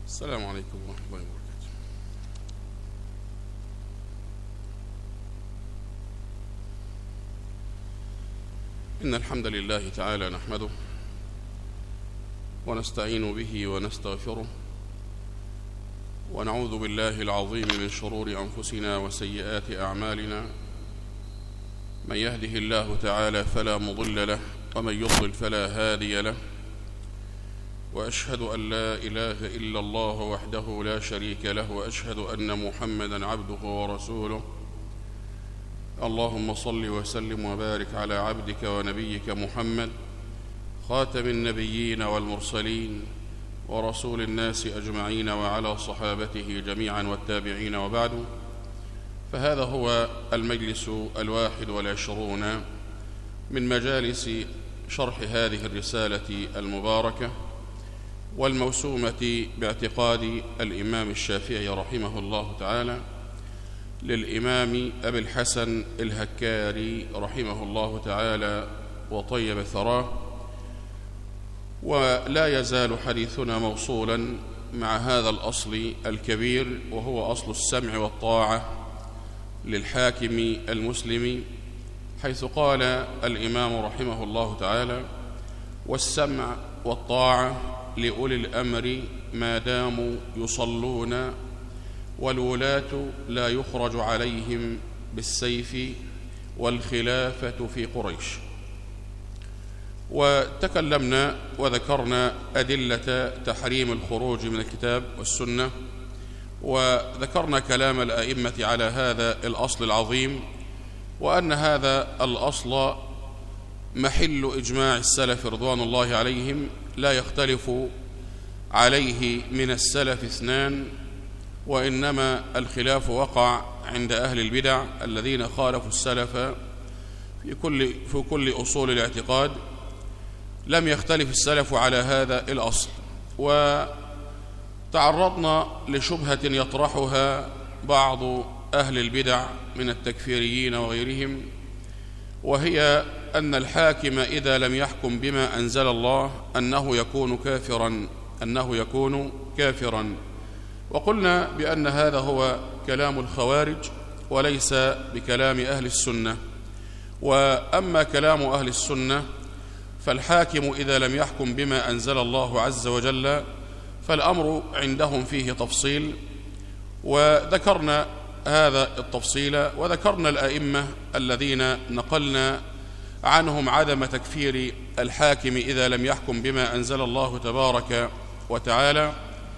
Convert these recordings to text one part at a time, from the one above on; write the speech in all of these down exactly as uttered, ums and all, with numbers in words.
السلام عليكم ورحمة الله وبركاته. إن الحمد لله تعالى نحمده ونستعين به ونستغفره ونعوذ بالله العظيم من شرور أنفسنا وسيئات أعمالنا. من يهده الله تعالى فلا مضل له ومن يضلل فلا هادي له، وأشهد أن لا إله إلا الله وحده لا شريك له، وأشهد أن محمدًا عبده ورسوله. اللهم صل وسلم وبارك على عبدك ونبيك محمد خاتم النبيين والمرسلين ورسول الناس أجمعين، وعلى صحابته جميعا والتابعين، وبعد. فهذا هو المجلس الواحد والعشرون من مجالس شرح هذه الرسالة المباركة والموسومة باعتقاد الإمام الشافعي رحمه الله تعالى للإمام أبي الحسن الهكاري رحمه الله تعالى وطيب ثراه. ولا يزال حديثنا موصولا مع هذا الأصل الكبير، وهو أصل السمع والطاعة للحاكم المسلم، حيث قال الإمام رحمه الله تعالى: والسمع والطاعة لأولي الأمر ما داموا يصلون، والولاة لا يخرج عليهم بالسيف، والخلافة في قريش. وتكلمنا وذكرنا أدلة تحريم الخروج من الكتاب والسنة، وذكرنا كلام الأئمة على هذا الأصل العظيم، وأن هذا الأصل محل إجماع السلف رضوان الله عليهم، لا يختلف عليه من السلف اثنان، وإنما الخلاف وقع عند أهل البدع الذين خالفوا السلف في كل, في كل أصول الاعتقاد. لم يختلف السلف على هذا الأصل. وتعرضنا لشبهة يطرحها بعض أهل البدع من التكفيريين وغيرهم، وهي أن الحاكم إذا لم يحكم بما أنزل الله أنه يكون كافرا أنه يكون كافرا وقلنا بأن هذا هو كلام الخوارج وليس بكلام أهل السنة. وأما كلام أهل السنة فالحاكم إذا لم يحكم بما أنزل الله عز وجل فالأمر عندهم فيه تفصيل، وذكرنا هذا التفصيل، وذكرنا الأئمة الذين نقلنا عنهم عدم تكفير الحاكم إذا لم يحكم بما أنزل الله تبارك وتعالى.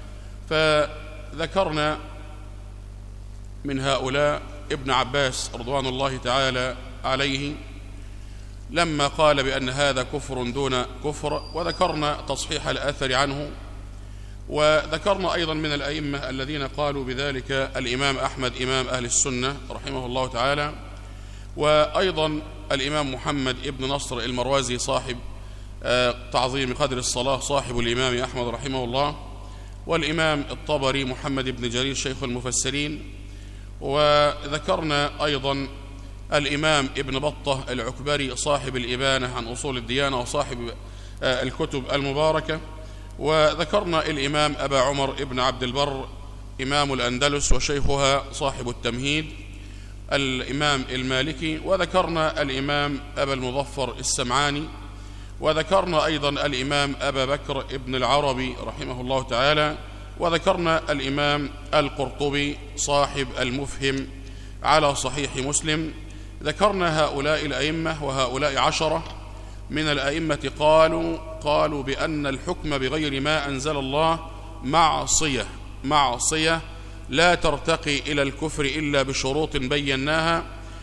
فذكرنا من هؤلاء ابن عباس رضوان الله تعالى عليه لما قال بأن هذا كفر دون كفر، وذكرنا تصحيح الأثر عنه. وذكرنا أيضا من الأئمة الذين قالوا بذلك الإمام أحمد إمام أهل السنة رحمه الله تعالى، وأيضا الإمام محمد ابن نصر المروزي صاحب تعظيم قدر الصلاة صاحب الإمام أحمد رحمه الله، والإمام الطبري محمد بن جرير شيخ المفسرين. وذكرنا أيضا الإمام ابن بطة العكبري صاحب الإبانة عن أصول الديانة وصاحب الكتب المباركة. وذكرنا الإمام أبا عمر ابن عبد البر إمام الأندلس وشيخها صاحب التمهيد الإمام المالكي. وذكرنا الإمام أبا المظفر السمعاني. وذكرنا أيضا الإمام أبا بكر ابن العربي رحمه الله تعالى. وذكرنا الإمام القرطبي صاحب المفهم على صحيح مسلم. ذكرنا هؤلاء الأئمة، وهؤلاء عشرة من الأئمة قالوا قالوا بأن الحكم بغير ما أنزل الله معصية معصية لا ترتقي إلى الكفر إلا بشروط بيناها.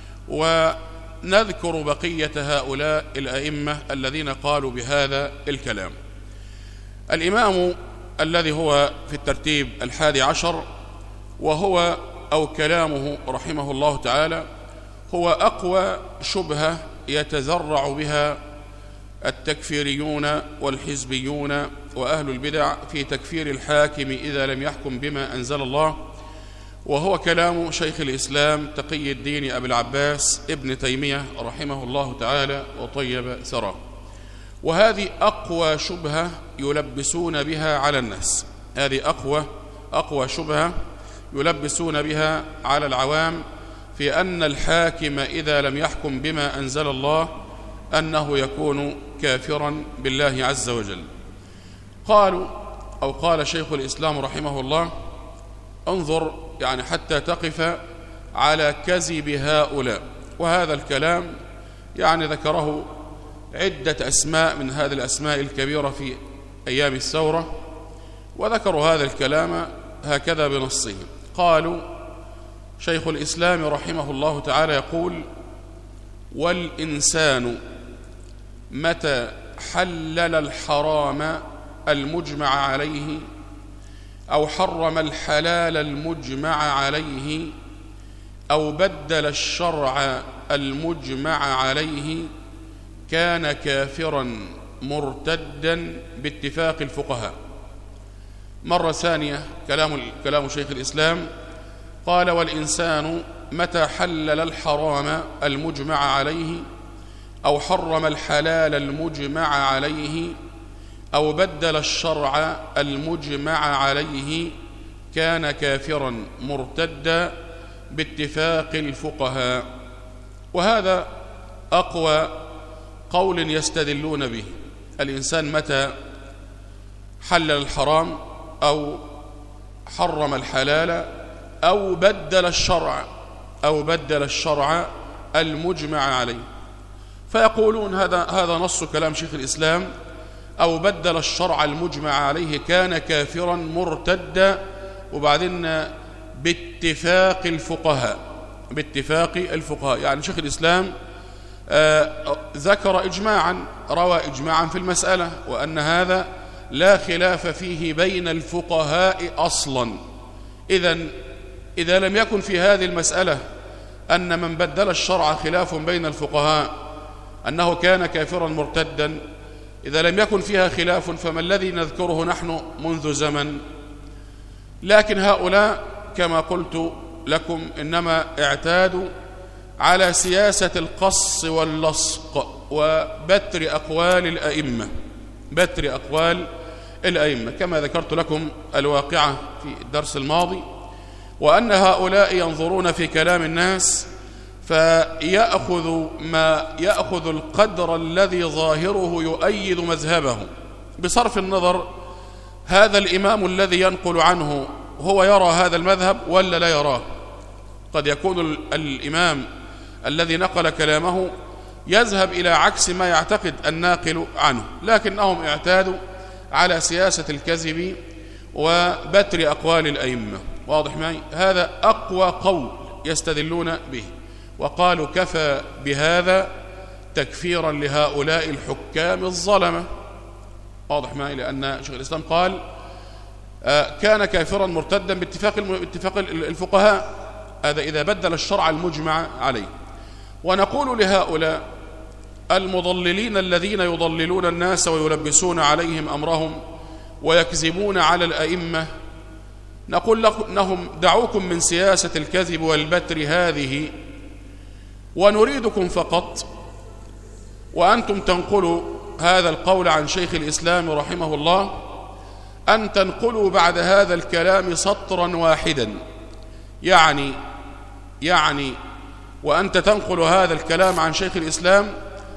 ونذكر بقية هؤلاء الأئمة الذين قالوا بهذا الكلام. الإمام الذي هو في الترتيب الحادي عشر، وهو أو كلامه رحمه الله تعالى هو أقوى شبهة يتزرع بها التكفيريون والحزبيون وأهل البدع في تكفير الحاكم إذا لم يحكم بما أنزل الله، وهو كلام شيخ الإسلام تقي الدين أبي العباس ابن تيمية رحمه الله تعالى وطيب ثراه. وهذه أقوى شبهة يلبسون بها على الناس، هذه أقوى أقوى شبهة يلبسون بها على العوام في أن الحاكم إذا لم يحكم بما أنزل الله أنه يكون كافرا بالله عز وجل. قالوا أو قال شيخ الإسلام رحمه الله: انظر يعني حتى تقف على كذب هؤلاء. وهذا الكلام يعني ذكره عدة أسماء من هذه الأسماء الكبيرة في أيام الثورة، وذكروا هذا الكلام هكذا بنصه. قالوا: شيخ الإسلام رحمه الله تعالى يقول: والإنسان متى حلل الحرام المجمع عليه أو حرم الحلال المجمع عليه أو بدل الشرع المجمع عليه كان كافرا مرتدا باتفاق الفقهاء. مرة ثانية كلام كلام شيخ الإسلام قال: والإنسان متى حلل الحرام المجمع عليه أو حرم الحلال المجمع عليه أو بدل الشرع المجمع عليه كان كافرا مرتدا باتفاق الفقهاء. وهذا أقوى قول يستدلون به. الإنسان متى حلل الحرام أو حرم الحلال أو بدل الشرع أو بدل الشرع المجمع عليه، فيقولون هذا هذا نص كلام شيخ الإسلام: أو بدل الشرع المجمع عليه كان كافرا مرتدا، وبعدين باتفاق الفقهاء باتفاق الفقهاء يعني شيخ الإسلام آه ذكر إجماعا، روى إجماعا في المسألة، وأن هذا لا خلاف فيه بين الفقهاء أصلا. إذن إذا لم يكن في هذه المسألة أن من بدل الشرع خلاف بين الفقهاء أنه كان كافرا مرتدا، إذا لم يكن فيها خلاف فما الذي نذكره نحن منذ زمن؟ لكن هؤلاء كما قلت لكم إنما اعتادوا على سياسة القص واللصق وبتر أقوال الأئمة بتر أقوال الأئمة كما ذكرت لكم الواقعة في الدرس الماضي، وأن هؤلاء ينظرون في كلام الناس فيأخذ ما يأخذ القدر الذي ظاهره يؤيد مذهبه، بصرف النظر هذا الإمام الذي ينقل عنه هو يرى هذا المذهب ولا لا يراه. قد يكون الإمام الذي نقل كلامه يذهب إلى عكس ما يعتقد الناقل عنه، لكنهم اعتادوا على سياسة الكذب وبتر أقوال الأئمة. واضح معي؟ هذا أقوى قول يستدلون به، وقالوا كفى بهذا تكفيرا لهؤلاء الحكام الظلمة. واضح معي؟ لأن شيخ الإسلام قال آه كان كافرا مرتدا باتفاق اتفاق الفقهاء، هذا إذا بدل الشرع المجمع عليه. ونقول لهؤلاء المضللين الذين يضللون الناس ويلبسون عليهم أمرهم ويكذبون على الأئمة، نقول لهم دعوكم من سياسة الكذب والبتر هذه، ونريدكم فقط وأنتم تنقلوا هذا القول عن شيخ الإسلام رحمه الله أن تنقلوا بعد هذا الكلام سطرا واحدا، يعني يعني وأنت تنقل هذا الكلام عن شيخ الإسلام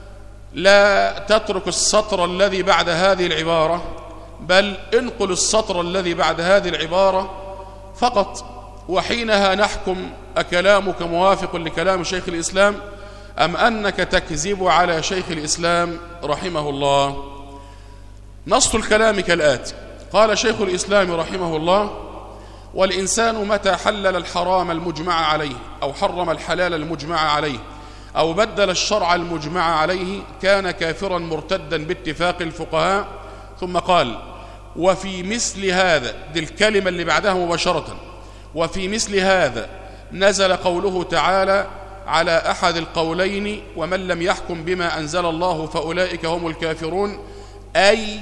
لا تترك السطر الذي بعد هذه العبارة، بل انقل السطر الذي بعد هذه العبارة فقط، وحينها نحكم أكلامك موافق لكلام شيخ الإسلام أم أنك تكذب على شيخ الإسلام رحمه الله. نص الكلام كالآتي: قال شيخ الإسلام رحمه الله: والإنسان متى حلل الحرام المجمع عليه أو حرم الحلال المجمع عليه أو بدل الشرع المجمع عليه كان كافرا مرتدا باتفاق الفقهاء. ثم قال: وفي مثل هذا، دي الكلمة اللي بعدها مباشرة، وفي مثل هذا نزل قوله تعالى على أحد القولين: ومن لم يحكم بما أنزل الله فأولئك هم الكافرون، أي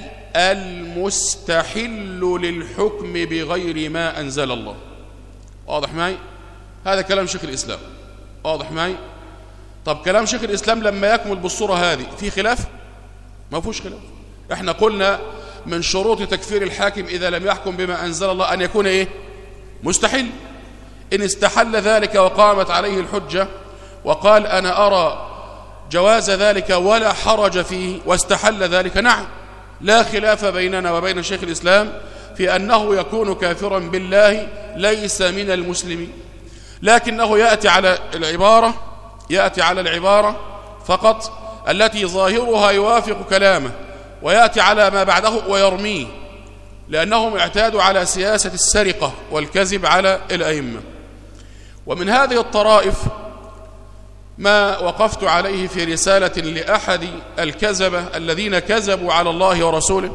المستحل للحكم بغير ما أنزل الله. واضح معي؟ هذا كلام شيخ الإسلام. واضح معي؟ طب كلام شيخ الإسلام لما يكمل بالصورة هذه في خلاف؟ ما فيهوش خلاف. احنا قلنا من شروط تكفير الحاكم إذا لم يحكم بما أنزل الله أن يكون إيه؟ مستحيل. إن استحل ذلك وقامت عليه الحجة وقال أنا أرى جواز ذلك ولا حرج فيه واستحل ذلك، نعم، لا خلاف بيننا وبين شيخ الإسلام في أنه يكون كافرا بالله ليس من المسلمين، لكنه يأتي على العبارة يأتي على العبارة فقط التي ظاهرها يوافق كلامه، ويأتي على ما بعده ويرميه، لأنهم اعتادوا على سياسة السرقة والكذب على الأئمة. ومن هذه الطرائف ما وقفت عليه في رسالة لأحد الكذبة الذين كذبوا على الله ورسوله،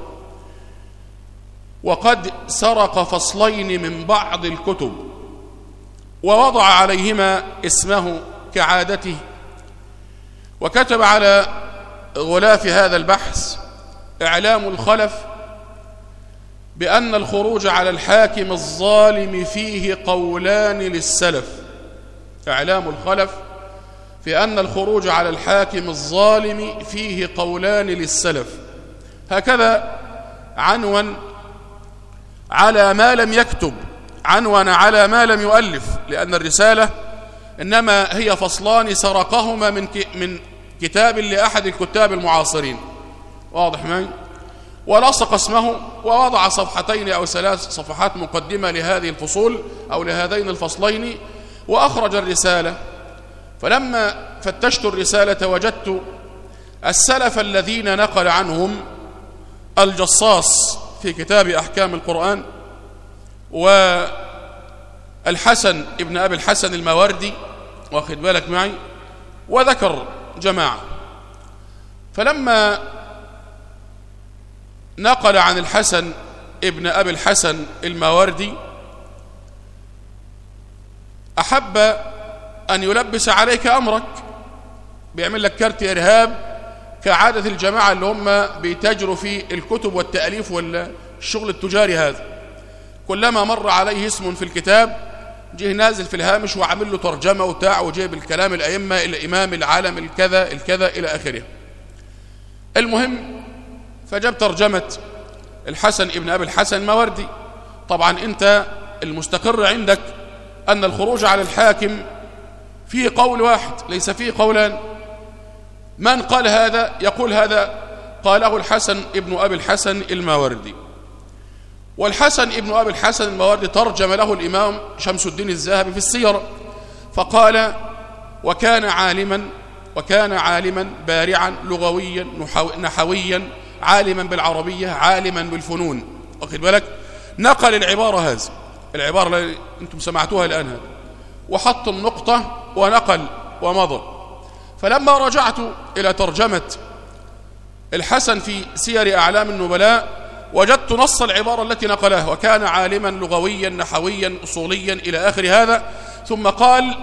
وقد سرق فصلين من بعض الكتب ووضع عليهما اسمه كعادته، وكتب على غلاف هذا البحث إعلام الخلف بأن الخروج على الحاكم الظالم فيه قولان للسلف. إعلام الخلف في أن الخروج على الحاكم الظالم فيه قولان للسلف، هكذا عنون على ما لم يكتب، عنون على ما لم يؤلف، لأن الرسالة إنما هي فصلان سرقهما من من كتاب لأحد الكتاب المعاصرين، واضح معي؟ ولصق اسمه ووضع صفحتين أو ثلاث صفحات مقدمة لهذه الفصول أو لهذين الفصلين، وأخرج الرسالة. فلما فتشت الرسالة وجدت السلف الذين نقل عنهم الجصاص في كتاب أحكام القرآن، والحسن ابن أبي الحسن الماوردي، واخد بالك معي، وذكر جماعة. فلما نقل عن الحسن ابن أبي الحسن الماوردي أحب أن يلبس عليك أمرك، بيعمل لك كارت إرهاب كعادة الجماعة اللي هم بيتاجروا في الكتب والتأليف والشغل التجاري هذا. كلما مر عليه اسم في الكتاب جه نازل في الهامش وعمل له ترجمة وتاع وجيب الكلام الأئمة الإمام العالم الكذا الكذا إلى آخره. المهم فجاب ترجمة الحسن ابن أبي الحسن الماوردي. طبعا أنت المستقر عندك أن الخروج على الحاكم فيه قول واحد ليس فيه قولان. من قال هذا؟ يقول هذا قاله الحسن ابن أبي الحسن الماوردي. والحسن ابن أبي الحسن الماوردي ترجم له الإمام شمس الدين الذهبي في السير فقال: وكان عالما وكان عالما بارعا لغويا نحويا عالما بالعربية عالما بالفنون. واخد بالك؟ نقل العبارة هذه العبارة اللي انتم سمعتوها الآن هذا، وحط النقطة ونقل ومضى. فلما رجعت إلى ترجمة الحسن في سير أعلام النبلاء وجدت نص العبارة التي نقلها: وكان عالما لغويا نحويا أصوليا إلى آخر هذا، ثم قال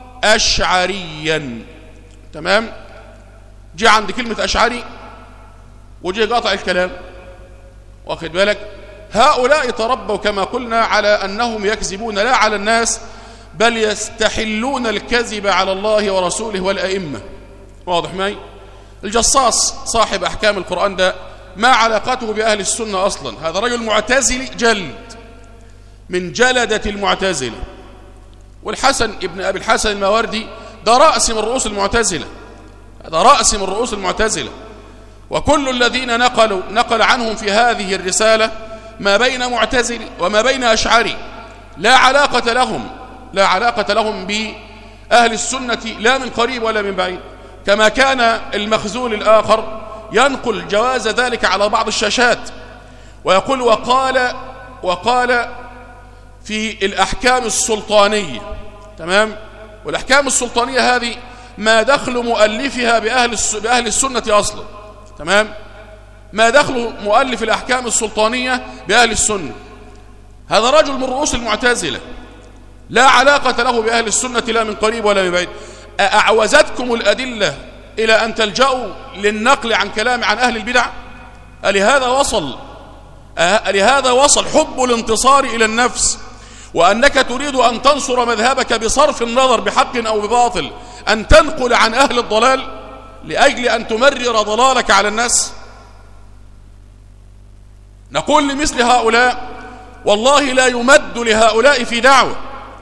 أشعريا. تمام؟ جاء عند كلمة أشعري وجاء قاطع الكلام. واخد بالك؟ هؤلاء تربوا كما قلنا على أنهم يكذبون لا على الناس بل يستحلون الكذب على الله ورسوله والأئمة. واضح معي؟ الجصاص صاحب أحكام القرآن ده ما علاقته بأهل السنة أصلا، هذا رجل معتزلي جلد من جلدة المعتزلة. والحسن ابن أبي الحسن الماوردي ده رأس من رؤوس المعتزلة، هذا رأس من رؤوس المعتزلة. وكل الذين نقلوا نقل عنهم في هذه الرسالة ما بين معتزلي وما بين أشعري، لا علاقة لهم لا علاقة لهم بأهل السنة لا من قريب ولا من بعيد. كما كان المخزول الآخر ينقل جواز ذلك على بعض الشاشات ويقول وقال وقال في الأحكام السلطانية. تمام؟ والأحكام السلطانية هذه ما دخل مؤلفها بأهل بأهل السنة أصلا. تمام؟ ما دخل مؤلف الأحكام السلطانية بأهل السنة؟ هذا رجل من رؤوس المعتزلة لا علاقة له بأهل السنة لا من قريب ولا من بعيد. أعوزتكم الأدلة إلى أن تلجأوا للنقل عن كلام عن أهل البدع؟ ألهذا وصل ألهذا وصل حب الانتصار إلى النفس، وأنك تريد أن تنصر مذهبك بصرف النظر بحق أو بباطل، أن تنقل عن أهل الضلال لأجل أن تمرر ضلالك على الناس؟ نقول لمثل هؤلاء والله لا يمد لهؤلاء في دعوة،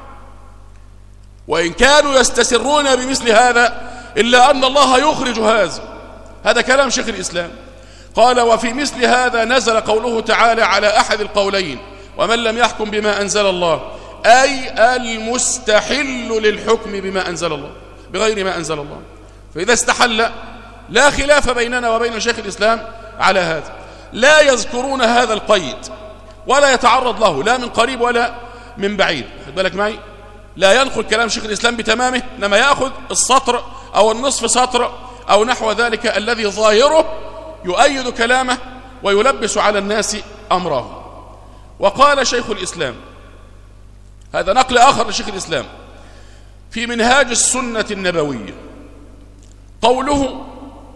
وإن كانوا يستسرون بمثل هذا إلا أن الله يخرج هذا. هذا كلام شيخ الإسلام. قال: وفي مثل هذا نزل قوله تعالى على أحد القولين: ومن لم يحكم بما أنزل الله، أي المستحل للحكم بما أنزل الله بغير ما أنزل الله. فإذا استحل لا خلاف بيننا وبين شيخ الإسلام على هذا. لا يذكرون هذا القيد ولا يتعرض له لا من قريب ولا من بعيد. خد بالك معي، لا ينقل كلام شيخ الإسلام بتمامه، إنما يأخذ السطر أو النصف سطر أو نحو ذلك الذي ظاهره يؤيد كلامه ويلبس على الناس أمره. وقال شيخ الإسلام، هذا نقل آخر لشيخ الإسلام في منهاج السنة النبوية، قوله: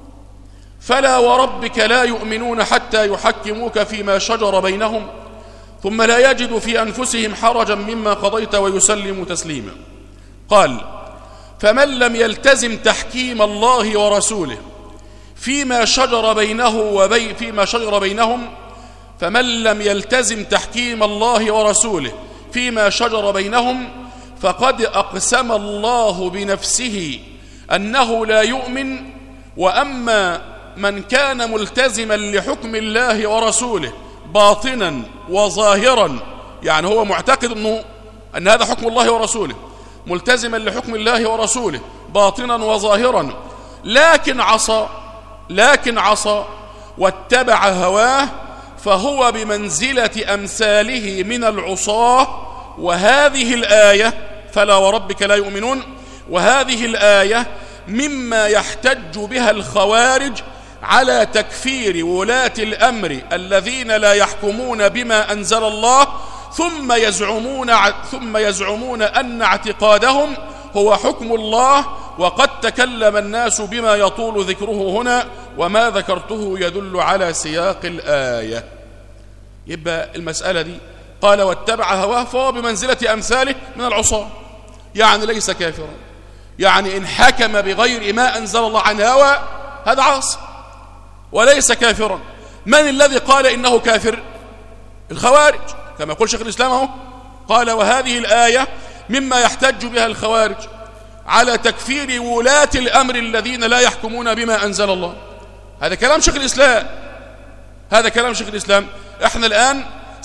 فلا وربك لا يؤمنون حتى يحكموك فيما شجر بينهم ثم لا يجدوا في أنفسهم حرجا مما قضيت ويسلموا تسليما. قال: فمن لم يلتزم تحكيم الله ورسوله فيما شجر بينه وبي فيما شجر بينهم فمن لم يلتزم تحكيم الله ورسوله فيما شجر بينهم فقد أقسم الله بنفسه أنه لا يؤمن. وأما من كان ملتزما لحكم الله ورسوله باطنا وظاهرا، يعني هو معتقد أنه أن هذا حكم الله ورسوله، ملتزما لحكم الله ورسوله باطنا وظاهرا، لكن عصى لكن عصى واتبع هواه، فهو بمنزلة أمثاله من العصاة. وهذه الآية فلا وربك لا يؤمنون، وهذه الآية مما يحتج بها الخوارج على تكفير ولاة الأمر الذين لا يحكمون بما أنزل الله ثم يزعمون ثم يزعمون أن اعتقادهم هو حكم الله. وقد تكلم الناس بما يطول ذكره هنا، وما ذكرته يدل على سياق الآية. يبقى المسألة دي قال: واتبع هواه، فهو بمنزلة أمثاله من العصاة، يعني ليس كافرا، يعني إن حكم بغير ما أنزل الله عن هوى هذا عاصي وليس كافرا. من الذي قال إنه كافر؟ الخوارج، كما يقول شيخ الإسلام اهو، قال: وهذه الآية مما يحتج بها الخوارج على تكفير ولاة الأمر الذين لا يحكمون بما أنزل الله. هذا كلام شيخ الإسلام، هذا كلام شيخ الإسلام. احنا الآن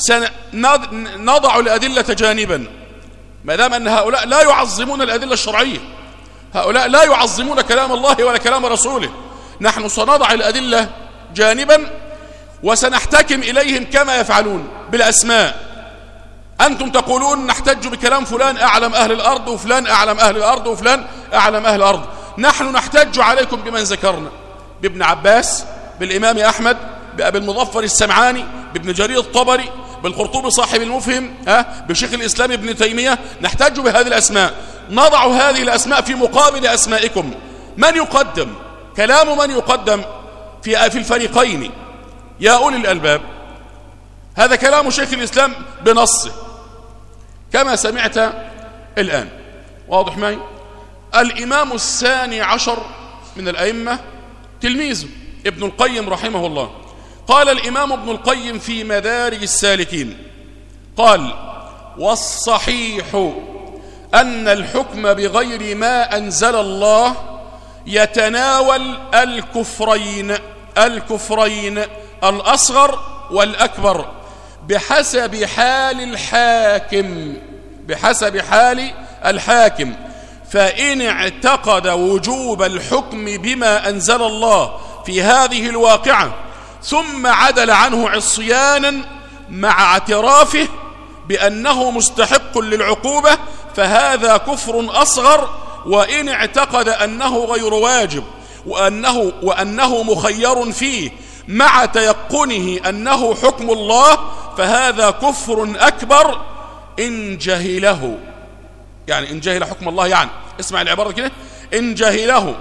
سنضع الأدلة جانبا، ما دام أن هؤلاء لا يعظمون الأدلة الشرعية، هؤلاء لا يعظمون كلام الله ولا كلام رسوله، نحن سنضع الأدلة جانبا وسنحتكم إليهم كما يفعلون بالأسماء. أنتم تقولون نحتج بكلام فلان أعلم أهل الأرض وفلان أعلم أهل الأرض وفلان أعلم أهل الأرض، نحن نحتج عليكم بمن ذكرنا، بابن عباس، بالإمام أحمد، بأبي المظفر السمعاني، بابن جرير الطبري، بالقرطبي صاحب المفهم، ها، بشيخ الإسلام ابن تيمية. نحتج بهذه الأسماء، نضع هذه الأسماء في مقابل أسمائكم. من يقدم؟ كلام من يقدم في في الفريقين يا أولي الألباب؟ هذا كلام شيخ الإسلام بنصه كما سمعت الآن، واضح معي؟ الإمام الثاني عشر من الأئمة تلميذه ابن القيم رحمه الله. قال الإمام ابن القيم في مدارج السالكين، قال: والصحيح أن الحكم بغير ما أنزل الله يتناول الكفرين الكفرين الأصغر والأكبر بحسب حال الحاكم بحسب حال الحاكم فإن اعتقد وجوب الحكم بما أنزل الله في هذه الواقعة ثم عدل عنه عصيانا مع اعترافه بأنه مستحق للعقوبة فهذا كفر أصغر. وإن اعتقد أنه غير واجب وأنه, وأنه مخير فيه مع تيقنه أنه حكم الله فهذا كفر أكبر إن جهله. يعني إن جهل حكم الله، يعني اسمع العبارة كده: إن جهله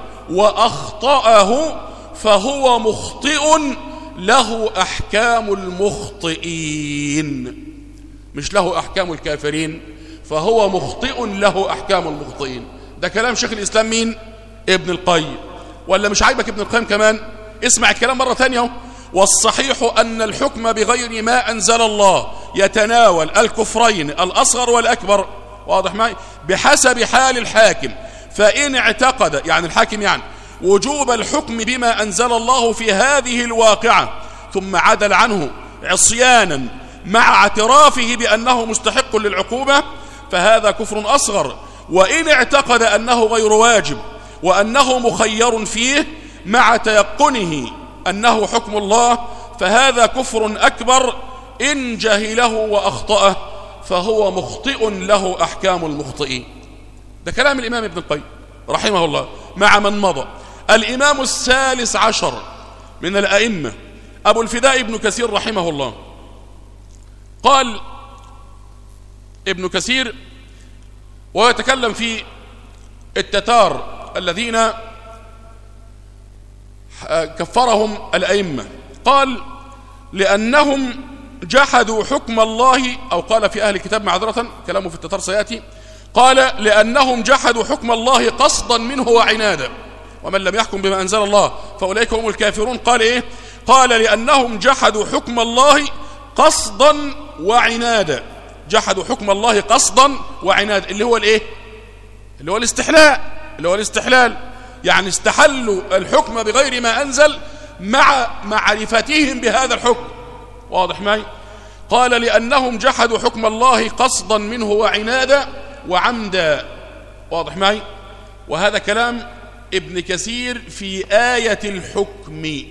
وأخطأه فهو مخطئ له أحكام المخطئين، مش له أحكام الكافرين، فهو مخطئ له أحكام المخطئين. ده كلام شيخ الإسلام مين؟ ابن القيم. ولا مش عايبك ابن القيم كمان؟ اسمع الكلام مرة ثانية. والصحيح أن الحكم بغير ما أنزل الله يتناول الكفرين الأصغر والأكبر، واضح معي، بحسب حال الحاكم. فإن اعتقد يعني الحاكم يعني وجوب الحكم بما أنزل الله في هذه الواقعة ثم عدل عنه عصيانا مع اعترافه بأنه مستحق للعقوبة فهذا كفر أصغر. وإن اعتقد أنه غير واجب وأنه مخير فيه مع تيقنه أنه حكم الله فهذا كفر أكبر إن جهله وأخطأه فهو مخطئ له أحكام المخطئين. ده كلام الإمام ابن القيم رحمه الله مع من مضى. الإمام الثالث عشر من الأئمة أبو الفداء ابن كثير رحمه الله قال ابن كثير ويتكلم في التتار الذين كفرهم الأئمة، قال لأنهم جحدوا حكم الله، أو قال في أهل الكتاب معذرة كلامه في التتار سيأتي، قال لأنهم جحدوا حكم الله قصدا منه وعنادا ومن لم يحكم بما أنزل الله فأولئك هم الكافرون. قال إيه؟ قال لأنهم جحدوا حكم الله قصدا وعنادا. جحدوا حكم الله قصدا وعنادا اللي هو الإيه؟ اللي هو الاستحلال، اللي هو الاستحلال يعني استحلوا الحكم بغير ما أنزل مع معرفتهم بهذا الحكم، واضح معي؟ قال لأنهم جحدوا حكم الله قصدا منه وعنادا وعمدا، واضح معي؟ وهذا كلام ابن كثير في آية الحكم،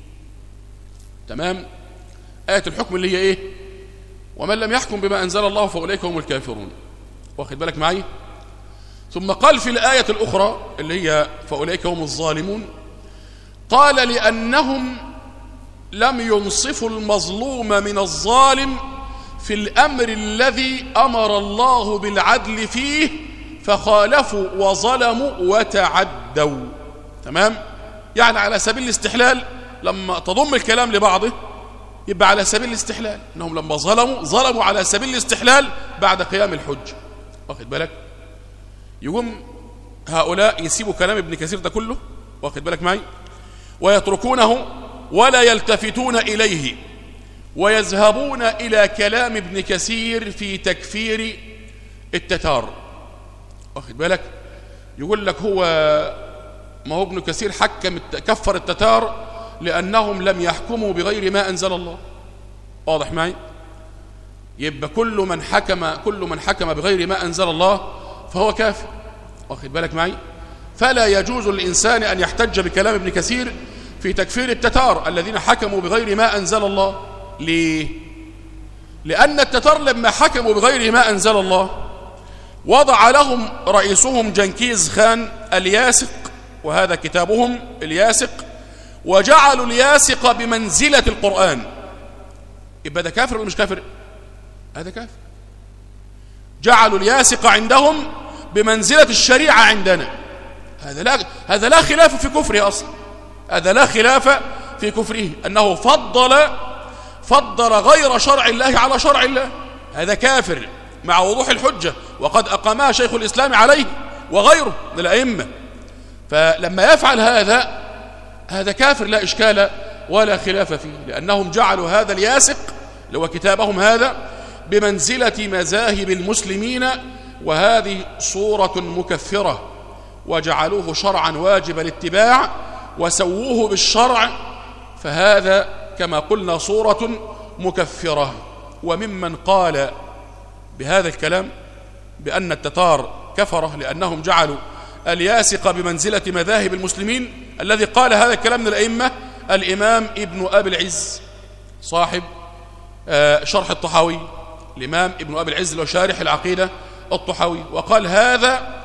تمام؟ آية الحكم اللي هي إيه؟ ومن لم يحكم بما أنزل الله فأولئك هم الكافرون، واخد بالك معي؟ ثم قال في الآية الأخرى اللي هي فأولئك هم الظالمون، قال لأنهم لم ينصفوا المظلوم من الظالم في الأمر الذي أمر الله بالعدل فيه فخالفوا وظلموا وتعدوا، تمام؟ يعني على سبيل الاستحلال لما تضم الكلام لبعضه يبقى على سبيل الاستحلال، انهم لما ظلموا ظلموا على سبيل الاستحلال بعد قيام الحج، واخد بالك؟ يقوم هؤلاء يسيبوا كلام ابن كثير ده كله، واخد بالك معي، ويتركونه ولا يلتفتون إليه ويذهبون إلى كلام ابن كثير في تكفير التتار، واخد بالك؟ يقول لك هو ما هو ابن كثير حكم كفر التتار لأنهم لم يحكموا بغير ما أنزل الله، واضح معي؟ يبقى كل من حكم كل من حكم بغير ما أنزل الله فهو كافر، واخد بالك معي؟ فلا يجوز للإنسان أن يحتج بكلام ابن كثير في تكفير التتار الذين حكموا بغير ما أنزل الله. ليه؟ لأن التتار لما حكموا بغير ما أنزل الله وضع لهم رئيسهم جنكيز خان الياسق، وهذا كتابهم الياسق، وجعلوا الياسق بمنزلة القرآن. يبقى ده كافر ولا مش كافر؟ هذا كافر. جعلوا الياسق عندهم بمنزلة الشريعة عندنا، هذا لا هذا لا خلاف في كفره أصلا، هذا لا خلاف في كفره أنه فضل فضل غير شرع الله على شرع الله، هذا كافر مع وضوح الحجة وقد أقامها شيخ الإسلام عليه وغيره من الأئمة. فلما يفعل هذا هذا كافر لا إشكال ولا خلاف فيه، لأنهم جعلوا هذا الياسق اللي هو كتابهم هذا بمنزلة مذاهب المسلمين، وهذه صورة مكفرة، وجعلوه شرعا واجب الاتباع وسووه بالشرع، فهذا كما قلنا صورة مكفرة. وممن قال بهذا الكلام بأن التتار كفرة لأنهم جعلوا الياسق بمنزلة مذاهب المسلمين، الذي قال هذا الكلام من الأئمة الإمام ابن أبي العز صاحب شرح الطحاوي، الإمام ابن أبي العز له شارح العقيدة الطحاوي، وقال هذا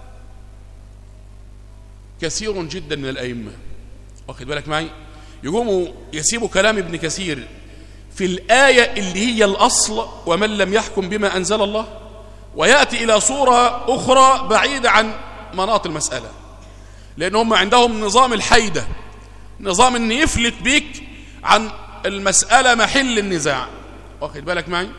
كثير جدا من الأئمة، واخد بالك معي؟ يقوموا يسيبوا كلام ابن كثير في الآية اللي هي الأصل ومن لم يحكم بما أنزل الله، ويأتي إلى صورة أخرى بعيدة عن مناط المسألة، لأنهم عندهم نظام الحيدة، نظام أن يفلت بيك عن المسألة محل النزاع، واخد بالك معي؟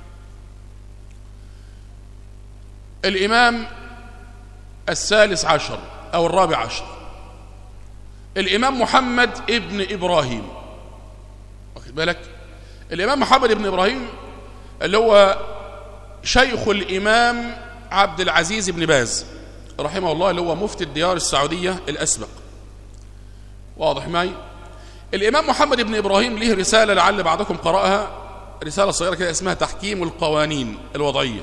الإمام الثالث عشر أو الرابع عشر الإمام محمد ابن إبراهيم واخد بالك؟ الإمام محمد بن إبراهيم اللي هو شيخ الإمام عبد العزيز بن باز رحمه الله، اللي هو مفتي الديار السعودية الأسبق. واضح معي؟ الإمام محمد بن إبراهيم له رسالة لعل بعضكم قرأها، رسالة صغيرة كده اسمها تحكيم القوانين الوضعية.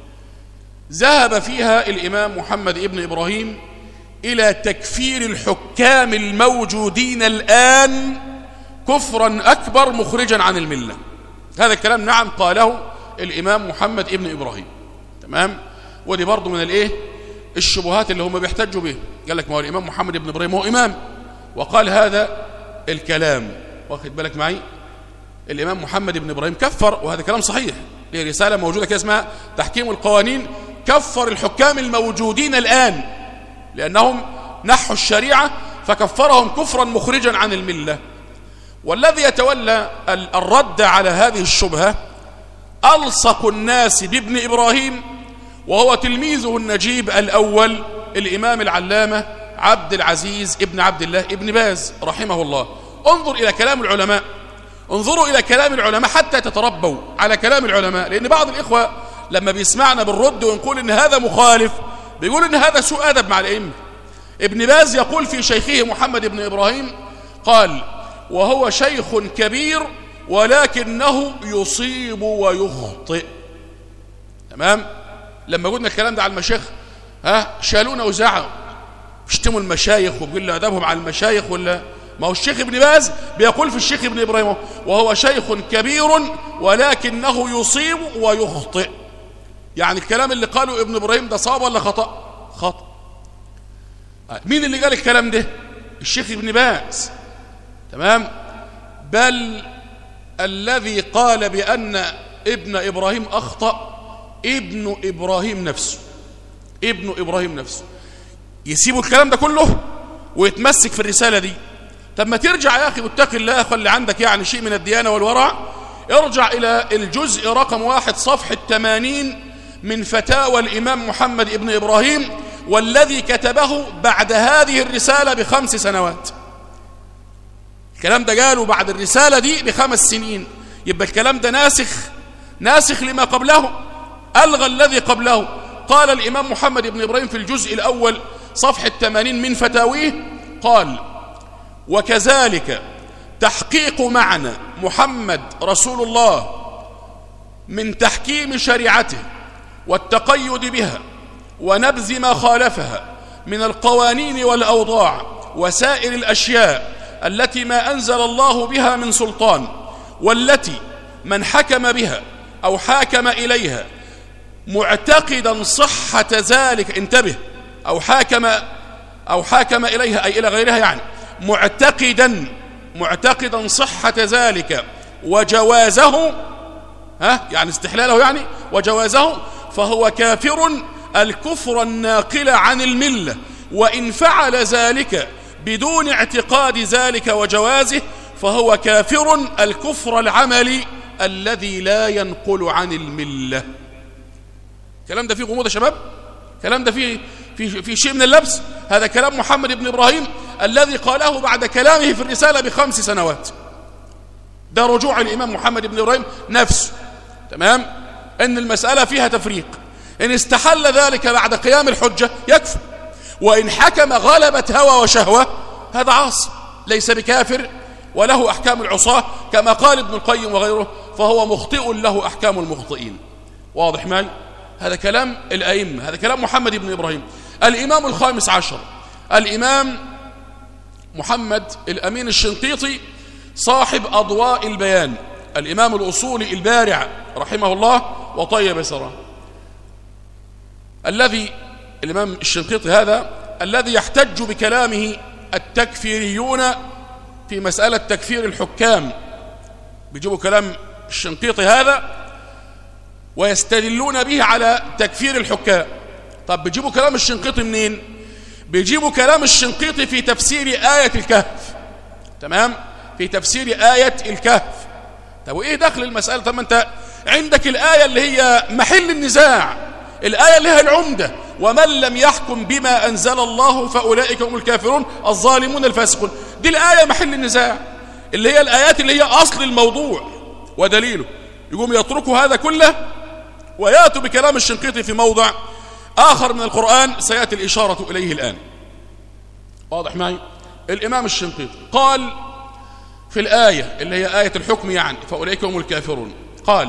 ذهب فيها الإمام محمد بن إبراهيم إلى تكفير الحكام الموجودين الآن كفرا أكبر مخرجا عن الملة. هذا الكلام نعم قاله الإمام محمد بن إبراهيم. تمام؟ ودي برضو من الإيه؟ الشبهات اللي هم بيحتجوا به. قال لك ما هو الإمام محمد بن إبراهيم هو إمام وقال هذا الكلام. واخد بالك معي؟ الإمام محمد بن إبراهيم كفر، وهذا كلام صحيح، له رسالة موجودة كده اسمها تحكيم القوانين، كفر الحكام الموجودين الآن لأنهم نحوا الشريعة فكفرهم كفرا مخرجا عن الملة. والذي يتولى الرد على هذه الشبهة ألصق الناس بابن إبراهيم، وهو تلميذه النجيب الأول الإمام العلامة عبد العزيز ابن عبد الله ابن باز رحمه الله. انظر إلى كلام العلماء، انظروا إلى كلام العلماء حتى تتربوا على كلام العلماء، لأن بعض الإخوة لما بيسمعنا بالرد ونقول إن هذا مخالف بيقول إن هذا سوء أدب مع الأئمة. ابن باز يقول في شيخه محمد بن إبراهيم قال: وهو شيخ كبير ولكنه يصيب ويخطئ. تمام؟ لما قلنا الكلام ده على المشايخ ها شالونا وزعوا، اشتموا المشايخ وبيقول له أدبهم على المشايخ ولا ما هو الشيخ ابن باز بيقول في الشيخ ابن إبراهيم وهو شيخ كبير ولكنه يصيب ويخطئ. يعني الكلام اللي قاله ابن إبراهيم ده صواب ولا خطأ؟ خطأ. مين اللي قال الكلام ده؟ الشيخ ابن باز. تمام؟ بل الذي قال بأن ابن إبراهيم أخطأ ابن إبراهيم نفسه. ابن إبراهيم نفسه يسيبوا الكلام ده كله ويتمسك في الرسالة دي. طب ما ترجع يا أخي واتق الله، خلي عندك يعني شيء من الديانة والورع، ارجع إلى الجزء رقم واحد صفحة ثمانين من فتاوى الإمام محمد ابن إبراهيم، والذي كتبه بعد هذه الرسالة بخمس سنوات. الكلام ده قالوا بعد الرسالة دي بخمس سنين، يبقى الكلام ده ناسخ ناسخ لما قبله، ألغى الذي قبله. قال الإمام محمد بن إبراهيم في الجزء الأول صفحة ثمانين من فتاويه قال: وكذلك تحقيق معنى محمد رسول الله من تحكيم شريعته والتقيد بها ونبذ ما خالفها من القوانين والأوضاع وسائر الأشياء التي ما أنزل الله بها من سلطان، والتي من حكم بها أو حاكم إليها معتقدا صحة ذلك، انتبه، أو حاكم أو حاكم إليها أي إلى غيرها، يعني معتقدا معتقدا صحة ذلك وجوازه، ها يعني استحلاله يعني وجوازه، فهو كافر الكفر الناقل عن الملة، وإن فعل ذلك بدون اعتقاد ذلك وجوازه فهو كافر الكفر العملي الذي لا ينقل عن الملة. الكلام ده فيه غموض يا شباب، الكلام ده فيه في في شيء من اللبس. هذا كلام محمد بن إبراهيم الذي قاله بعد كلامه في الرسالة بخمس سنوات. ده رجوع الإمام محمد بن إبراهيم نفسه. تمام؟ إن المسألة فيها تفريق، إن استحل ذلك بعد قيام الحجة يكفر، وإن حكم غلبة هوى وشهوة هذا عاصي ليس بكافر وله أحكام العصاة كما قال ابن القيم وغيره، فهو مخطئ له أحكام المخطئين. واضح معي؟ هذا كلام الأئمة، هذا كلام محمد بن إبراهيم. الإمام الخامس عشر الإمام محمد الأمين الشنقيطي صاحب أضواء البيان، الإمام الأصولي البارع رحمه الله وطيب سراه، الذي الإمام الشنقيطي هذا الذي يحتج بكلامه التكفيريون في مسألة تكفير الحكام. بيجيبوا كلام الشنقيطي هذا ويستدلون به على تكفير الحكام. طب بيجيبوا كلام الشنقيطي منين؟ بيجيبوا كلام الشنقيطي في تفسير آية الكهف. تمام؟ في تفسير آية الكهف. طب وإيه دخل المسألة؟ طب ما أنت عندك الآية اللي هي محل النزاع، الآية اللي هي العمدة: ومن لم يحكم بما أنزل الله فأولئك هم الكافرون الظالمون الفاسقون. دي الآية محل النزاع. اللي هي الآيات اللي هي أصل الموضوع ودليله، يقوم يتركوا هذا كله ويأتوا بكلام الشنقيطي في موضع آخر من القرآن سيأتي الإشارة إليه الآن. واضح معي؟ الإمام الشنقيطي قال في الآية اللي هي آية الحكم يعني فأولئك هم الكافرون، قال: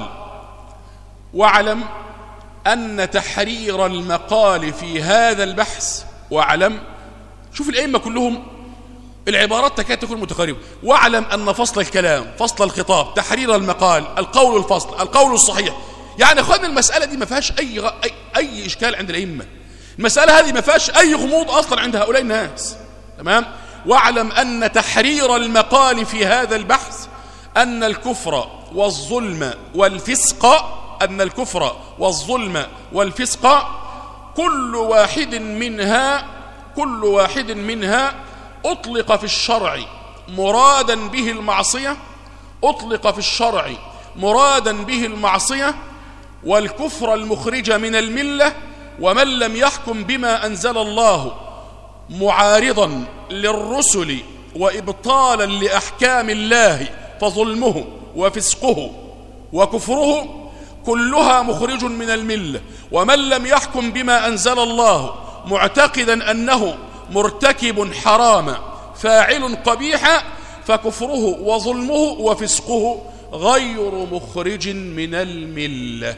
واعلم أن تحرير المقال في هذا البحث، واعلم، شوف الأئمة كلهم العبارات تكاد تكون متقاربة، واعلم أن فصل الكلام، فصل الخطاب، تحرير المقال، القول الفصل، القول الصحيح. يعني خد المسألة دي ما فيهاش أي, غ... أي أي إشكال عند الأئمة، المسألة هذه ما فيهاش أي غموض أصلا عند هؤلاء الناس. تمام؟ واعلم أن تحرير المقال في هذا البحث أن الكفر والظلم والفسق أن الكفر والظلم والفسق كل واحد منها كل واحد منها أطلق في الشرع مرادا به المعصية أطلق في الشرع مرادا به المعصية والكفر المخرج من الملة، ومن لم يحكم بما أنزل الله معارضا للرسل وإبطالا لأحكام الله فظلمه وفسقه وكفره كلها مخرج من الملة، ومن لم يحكم بما أنزل الله معتقدا أنه مرتكب حراما فاعل قبيحا فكفره وظلمه وفسقه غير مخرج من الملة.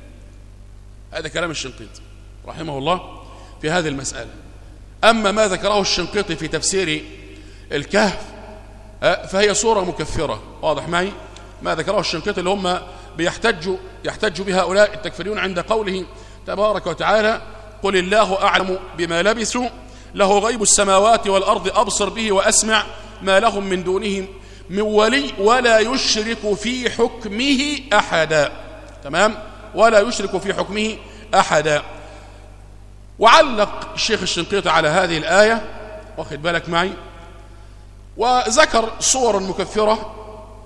هذا كلام الشنقيطي رحمه الله في هذه المسألة. أما ما ذكره الشنقيطي في تفسير الكهف فهي صورة مكفرة. واضح معي؟ ما ذكره الشنقيطي اللي هم بيحتجوا يحتج بها هؤلاء التكفيريون عند قوله تبارك وتعالى: قل الله أعلم بما لبثوا له غيب السماوات والأرض أبصر به وأسمع ما لهم من دونه من ولي ولا يشرك في حكمه أحدا. تمام؟ ولا يشرك في حكمه أحدا. وعلق الشيخ الشنقيطي على هذه الآية، واخد بالك معي، وذكر صورا مكفرة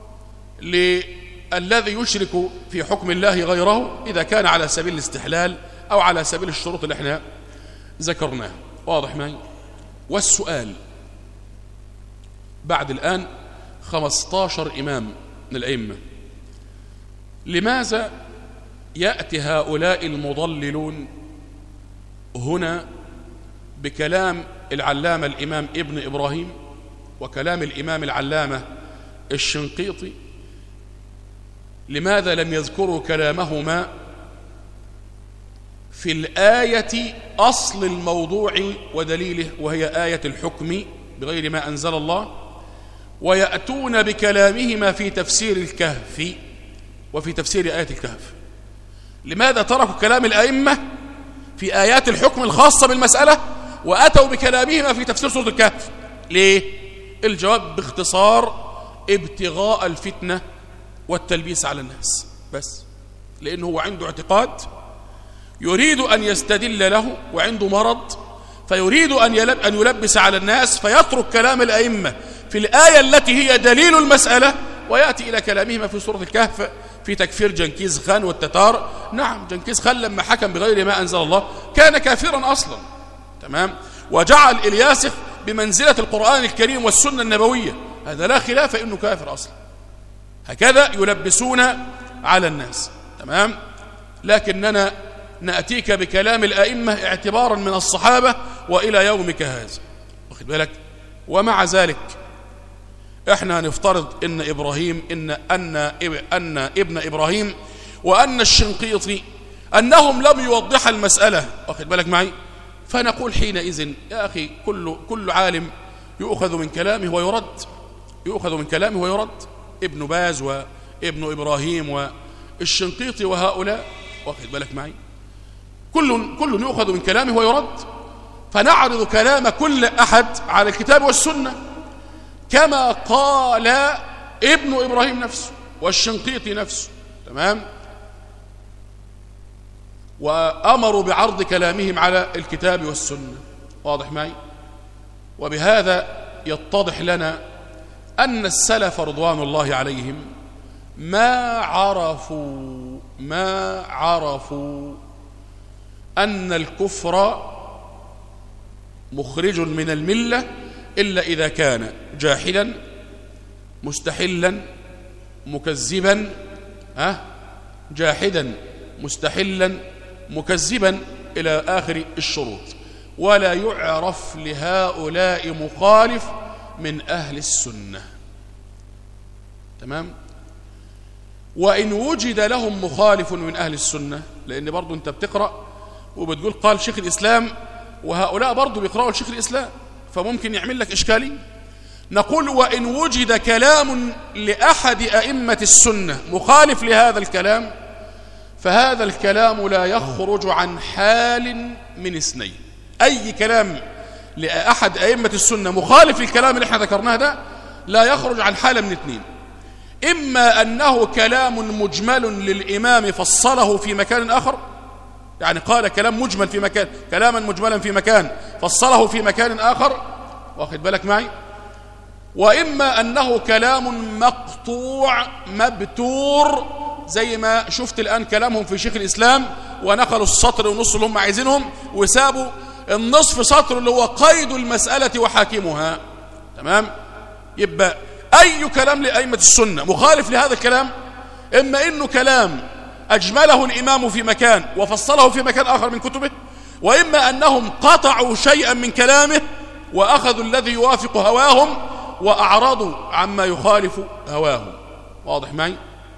للذي يشرك في حكم الله غيره إذا كان على سبيل الاستحلال أو على سبيل الشروط اللي احنا ذكرناها. واضح معي؟ والسؤال بعد الآن خمسة عشر إمام من الأئمة، لماذا يأتي هؤلاء المضللون هنا بكلام العلامة الإمام ابن إبراهيم وكلام الإمام العلامة الشنقيطي؟ لماذا لم يذكروا كلامهما في الآية أصل الموضوع ودليله وهي آية الحكم بغير ما أنزل الله، ويأتون بكلامهما في تفسير الكهف وفي تفسير آية الكهف؟ لماذا تركوا كلام الأئمة في آيات الحكم الخاصة بالمسألة وأتوا بكلامهما في تفسير سورة الكهف؟ ليه؟ الجواب باختصار: ابتغاء الفتنة والتلبيس على الناس بس، لأنه هو عنده اعتقاد يريد أن يستدل له وعنده مرض فيريد أن يلبس على الناس، فيترك كلام الأئمة في الآية التي هي دليل المسألة ويأتي إلى كلامهما في سورة الكهف في تكفير جنكيز خان والتتار. نعم، جنكيز خان لما حكم بغير ما أنزل الله كان كافرا أصلا. تمام؟ وجعل الياسخ بمنزلة القرآن الكريم والسنة النبوية، هذا لا خلاف إنه كافر أصلا. هكذا يلبسون على الناس. تمام؟ لكننا نأتيك بكلام الأئمة اعتبارا من الصحابة وإلى يومك هذا، واخد بالك؟ ومع ذلك احنا نفترض ان ابراهيم ان ان ان ابن ابراهيم وان الشنقيطي انهم لم يوضح المسألة، واخد بالك معي؟ فنقول حينئذ يا اخي كل كل عالم يؤخذ من كلامه ويرد، يؤخذ من كلامه ويرد. ابن باز وابن ابراهيم والشنقيطي وهؤلاء، واخد بالك معي؟ كل كل يؤخذ من كلامه ويرد، فنعرض كلام كل احد على الكتاب والسنة كما قال ابن إبراهيم نفسه والشنقيطي نفسه. تمام؟ وأمروا بعرض كلامهم على الكتاب والسنة. واضح معي؟ وبهذا يتضح لنا أن السلف رضوان الله عليهم ما عرفوا ما عرفوا أن الكفر مخرج من الملة إلا إذا كان جاحدا مستحلا مكذبا ها جاحدا مستحلا مكذبا إلى آخر الشروط. ولا يعرف لهؤلاء مخالف من أهل السنة. تمام. وإن وجد لهم مخالف من أهل السنة، لأن برضو أنت بتقرأ وبتقول قال شيخ الإسلام وهؤلاء برضو بيقرأوا لشيخ الإسلام، فممكن يعمل لك إشكالية. نقول وإن وجد كلام لأحد أئمة السنة مخالف لهذا الكلام، فهذا الكلام لا يخرج عن حال من اثنين. أي كلام لأحد أئمة السنة مخالف للكلام اللي احنا ذكرناه ده لا يخرج عن حالة من اثنين: إما أنه كلام مجمل للإمام فصله في مكان آخر، يعني قال كلام مجمل في مكان، كلاما مجملا في مكان فصله في مكان آخر، واخد بالك معي؟ وإما أنه كلام مقطوع مبتور، زي ما شفت الآن كلامهم في شيخ الإسلام، ونقلوا السطر ونص اللي هم عايزينهم وسابوا النصف سطر اللي هو قيد المسألة وحاكمها. تمام. يبقى أي كلام لأئمة السنة مخالف لهذا الكلام، إما إنه كلام أجمله الإمام في مكان وفصله في مكان آخر من كتبه، وإما أنهم قطعوا شيئا من كلامه وأخذوا الذي يوافق هواهم وأعرضوا عما يخالف هواهم. واضح معي؟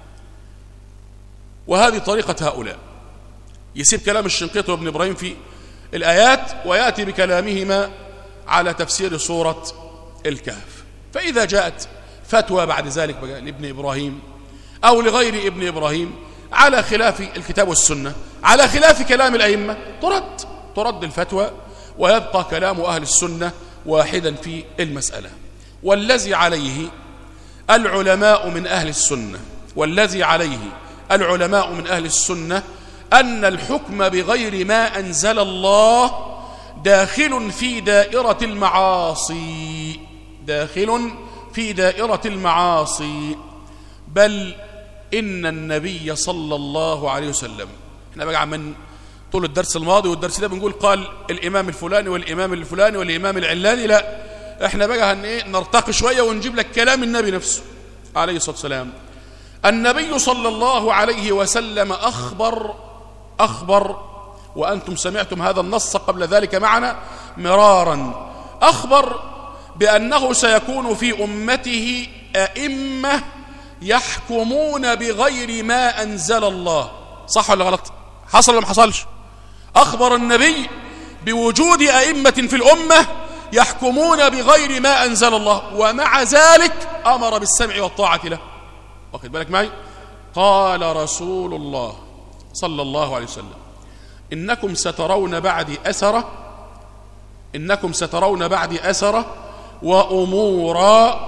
وهذه طريقة هؤلاء، يسيب كلام الشنقيطي وابن إبراهيم في الآيات ويأتي بكلامهما على تفسير سورة الكهف. فإذا جاءت فتوى بعد ذلك بقى لابن إبراهيم أو لغير ابن إبراهيم على خلاف الكتاب والسنة، على خلاف كلام الأئمة، ترد ترد الفتوى ويبقى كلام أهل السنة واحدا في المسألة. والذي عليه العلماء من أهل السنة والذي عليه العلماء من أهل السنة أن الحكم بغير ما أنزل الله داخل في دائرة المعاصي، داخل في دائرة المعاصي، بل إن النبي صلى الله عليه وسلم، احنا بقى من طول الدرس الماضي والدرس ده بنقول قال الإمام الفلاني والإمام الفلاني والإمام العلاني، لا، احنا بقى هن ايه نرتقي شوية ونجيب لك كلام النبي نفسه عليه الصلاة والسلام. النبي صلى الله عليه وسلم أخبر أخبر وأنتم سمعتم هذا النص قبل ذلك معنا مرارا، أخبر بأنه سيكون في أمته أئمة يحكمون بغير ما أنزل الله. صح ولا غلط؟ حصل ولا ما حصلش؟ أخبر النبي بوجود أئمة في الأمة يحكمون بغير ما أنزل الله، ومع ذلك أمر بالسمع والطاعة له. واخد بالك معي؟ قال رسول الله صلى الله عليه وسلم: إنكم سترون بعد أثرة إنكم سترون بعد أثرة وأمورا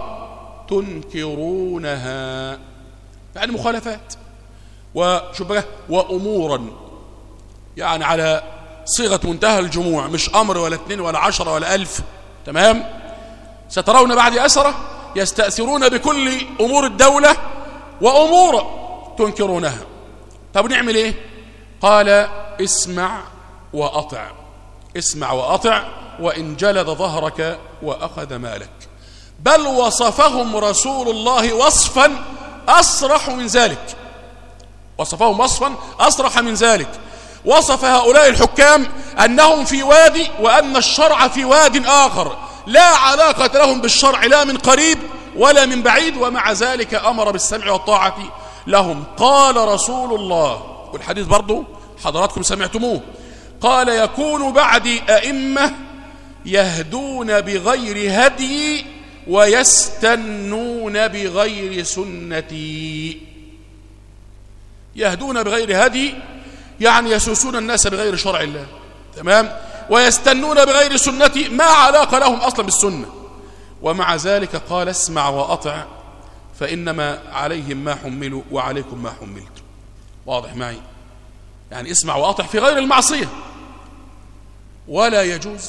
تنكرونها، يعني مخالفات، وشو بقى وأمورا، يعني على صيغة منتهى الجموع، مش أمر ولا اثنين ولا عشرة ولا ألف. تمام. سترون بعد أثرة يستأثرون بكل أمور الدولة وأمور تنكرونها. طب نعمل إيه؟ قال: اسمع وأطع، اسمع وأطع وإن جلد ظهرك وأخذ مالك. بل وصفهم رسول الله وصفا أصرح من ذلك، وصفهم وصفا أصرح من ذلك. وصف هؤلاء الحكام أنهم في وادي وأن الشرع في واد آخر لا علاقة لهم بالشرع لا من قريب ولا من بعيد، ومع ذلك أمر بالسمع والطاعة لهم. قال رسول الله، والحديث برضو حضراتكم سمعتموه، قال: يكون بعدي أئمة يهدون بغير هدي ويستنون بغير سنتي. يهدون بغير هدي يعني يسوسون الناس بغير شرع الله. تمام. ويستنون بغير سنتي، ما علاقة لهم أصلا بالسنة، ومع ذلك قال: اسمع وأطع فإنما عليهم ما حملوا وعليكم ما حملتم. واضح معي؟ يعني اسمع وأطع في غير المعصية. ولا يجوز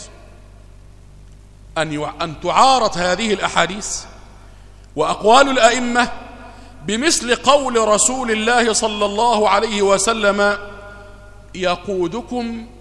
أن أن تعارض هذه الأحاديث وأقوال الأئمة بمثل قول رسول الله صلى الله عليه وسلم: يقودكم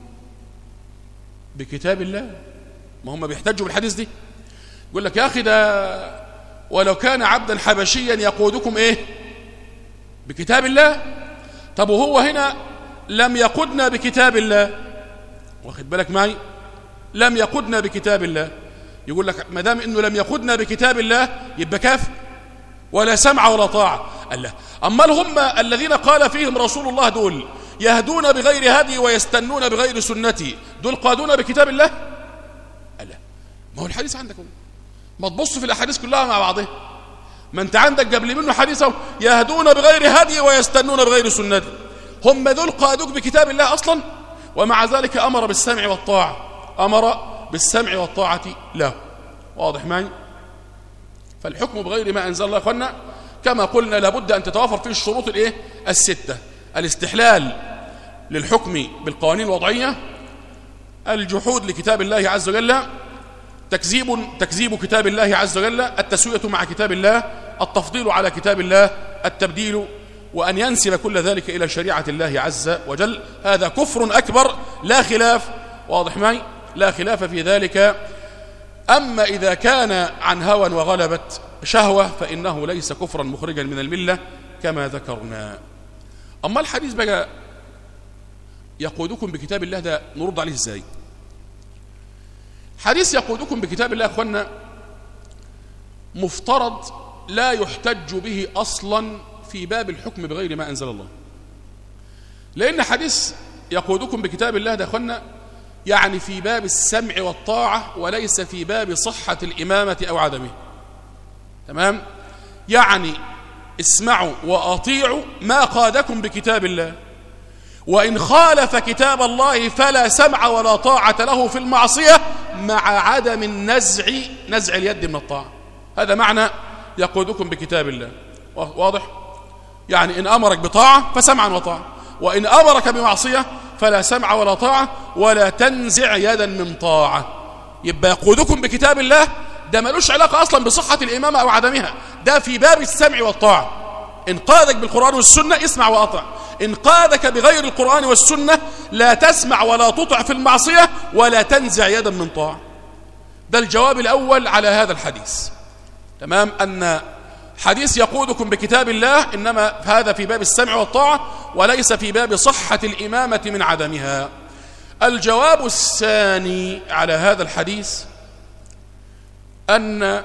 بكتاب الله. ما هم بيحتجوا بالحديث دي، يقول لك يا أخي ده ولو كان عبدا حبشيا يقودكم إيه؟ بكتاب الله. طب وهو هنا لم يقودنا بكتاب الله، واخد بالك معي؟ لم يقودنا بكتاب الله. يقول لك ما دام انه لم يقودنا بكتاب الله يبقى كافر ولا سمع ولا طاعه. الله، اما هم الذين قال فيهم رسول الله دول يهدون بغير هدي ويستنون بغير سنتي، دول قادونا بكتاب الله؟ الله، ما هو الحديث عندكم، ما تبص في الاحاديث كلها مع بعضها. ما انت عندك قبل منه حديثه يهدون بغير هدي ويستنون بغير سنتي، هم دول قادوك بكتاب الله اصلا؟ ومع ذلك امر بالسمع والطاعه، امر بالسمع والطاعه له. واضح معي؟ فالحكم بغير ما انزل الله يا اخوانا كما قلنا لابد ان تتوافر فيه الشروط الايه؟ السته: الاستحلال للحكم بالقوانين الوضعيه، الجحود لكتاب الله عز وجل، تكذيب تكذيب كتاب الله عز وجل، التسويه مع كتاب الله، التفضيل على كتاب الله، التبديل، وأن ينسب كل ذلك إلى شريعة الله عز وجل. هذا كفر أكبر لا خلاف. واضح معي؟ لا خلاف في ذلك. أما إذا كان عن هوى وغلبت شهوة فإنه ليس كفرا مخرجا من الملة كما ذكرنا. أما الحديث بقى يقودكم بكتاب الله ده نرد عليه إزاي؟ حديث يقودكم بكتاب الله أخوانا مفترض لا يحتج به أصلا في باب الحكم بغير ما أنزل الله، لأن حديث يقودكم بكتاب الله ده أخوانا يعني في باب السمع والطاعة وليس في باب صحة الإمامة أو عدمه. تمام؟ يعني اسمعوا وأطيعوا ما قادكم بكتاب الله، وإن خالف كتاب الله فلا سمع ولا طاعة له في المعصية مع عدم النزع نزع اليد من الطاعة. هذا معنى يقودكم بكتاب الله. واضح؟ يعني إن أمرك بطاعة فسمعا وطاعة، وإن أمرك بمعصية فلا سمع ولا طاعة ولا تنزع يدا من طاعة. يبقى يقودكم بكتاب الله ده ملوش علاقة أصلا بصحة الإمامة أو عدمها، ده في باب السمع والطاعة. إن قادك بالقرآن والسنة اسمع وأطع، إن قادك بغير القرآن والسنة لا تسمع ولا تطع في المعصية ولا تنزع يدا من طاعة. ده الجواب الأول على هذا الحديث. تمام؟ أن حديث يقودكم بكتاب الله إنما هذا في باب السمع والطاعة وليس في باب صحة الإمامة من عدمها. الجواب الثاني على هذا الحديث أن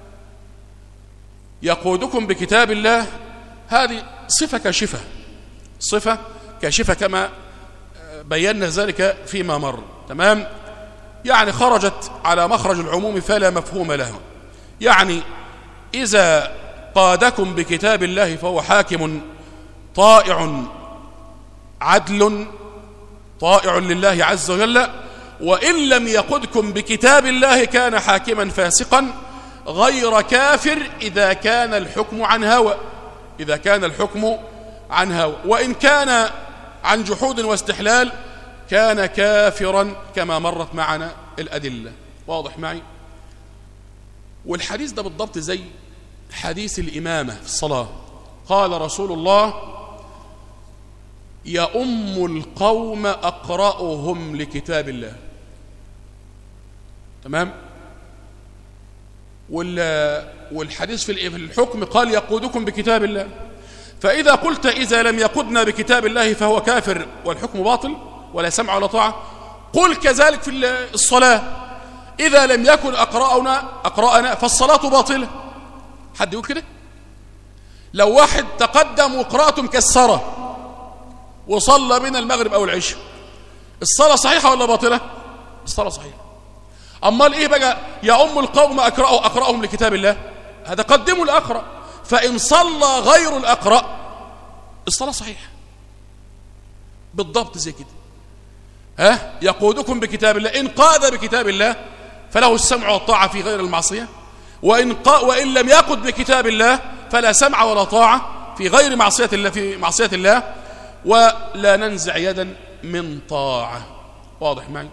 يقودكم بكتاب الله هذه صفة كاشفة، صفة كاشفة كما بينا ذلك فيما مر. تمام؟ يعني خرجت على مخرج العموم فلا مفهوم له. يعني إذا قادكم بكتاب الله فهو حاكم طائع عدل طائع لله عز وجل، وإن لم يقدكم بكتاب الله كان حاكما فاسقا غير كافر إذا كان الحكم عن هوى، إذا كان الحكم عن هوى، وإن كان عن جحود واستحلال كان كافرا كما مرت معنا الأدلة. واضح معي؟ والحديث ده بالضبط زي حديث الإمامة في الصلاة. قال رسول الله: يؤم القوم أقرأهم لكتاب الله. تمام؟ والحديث في الحكم قال يقودكم بكتاب الله. فإذا قلت إذا لم يقودنا بكتاب الله فهو كافر والحكم باطل ولا سمع ولا طاعة، قل كذلك في الصلاة: إذا لم يكن أقرأنا أقرأنا فالصلاة باطلة. حد يقول كده؟ لو واحد تقدم وقراءته مكسرة وصلى بين المغرب أو العشاء، الصلاة صحيحة ولا باطلة؟ الصلاة صحيحة. أمال إيه بقى يا أم القوم أقرأوا أقرأهم لكتاب الله؟ هذا قدموا الأقرأ، فإن صلى غير الأقرأ الصلاة صحيحة بالضبط زي كده. ها؟ يقودكم بكتاب الله، إن قاد بكتاب الله فله السمع والطاعة في غير المعصية، وإن, قا وإن لم يقد بكتاب الله فلا سمع ولا طاعة في غير معصية الله في معصية الله، ولا ننزع يدا من طاعة. واضح معي؟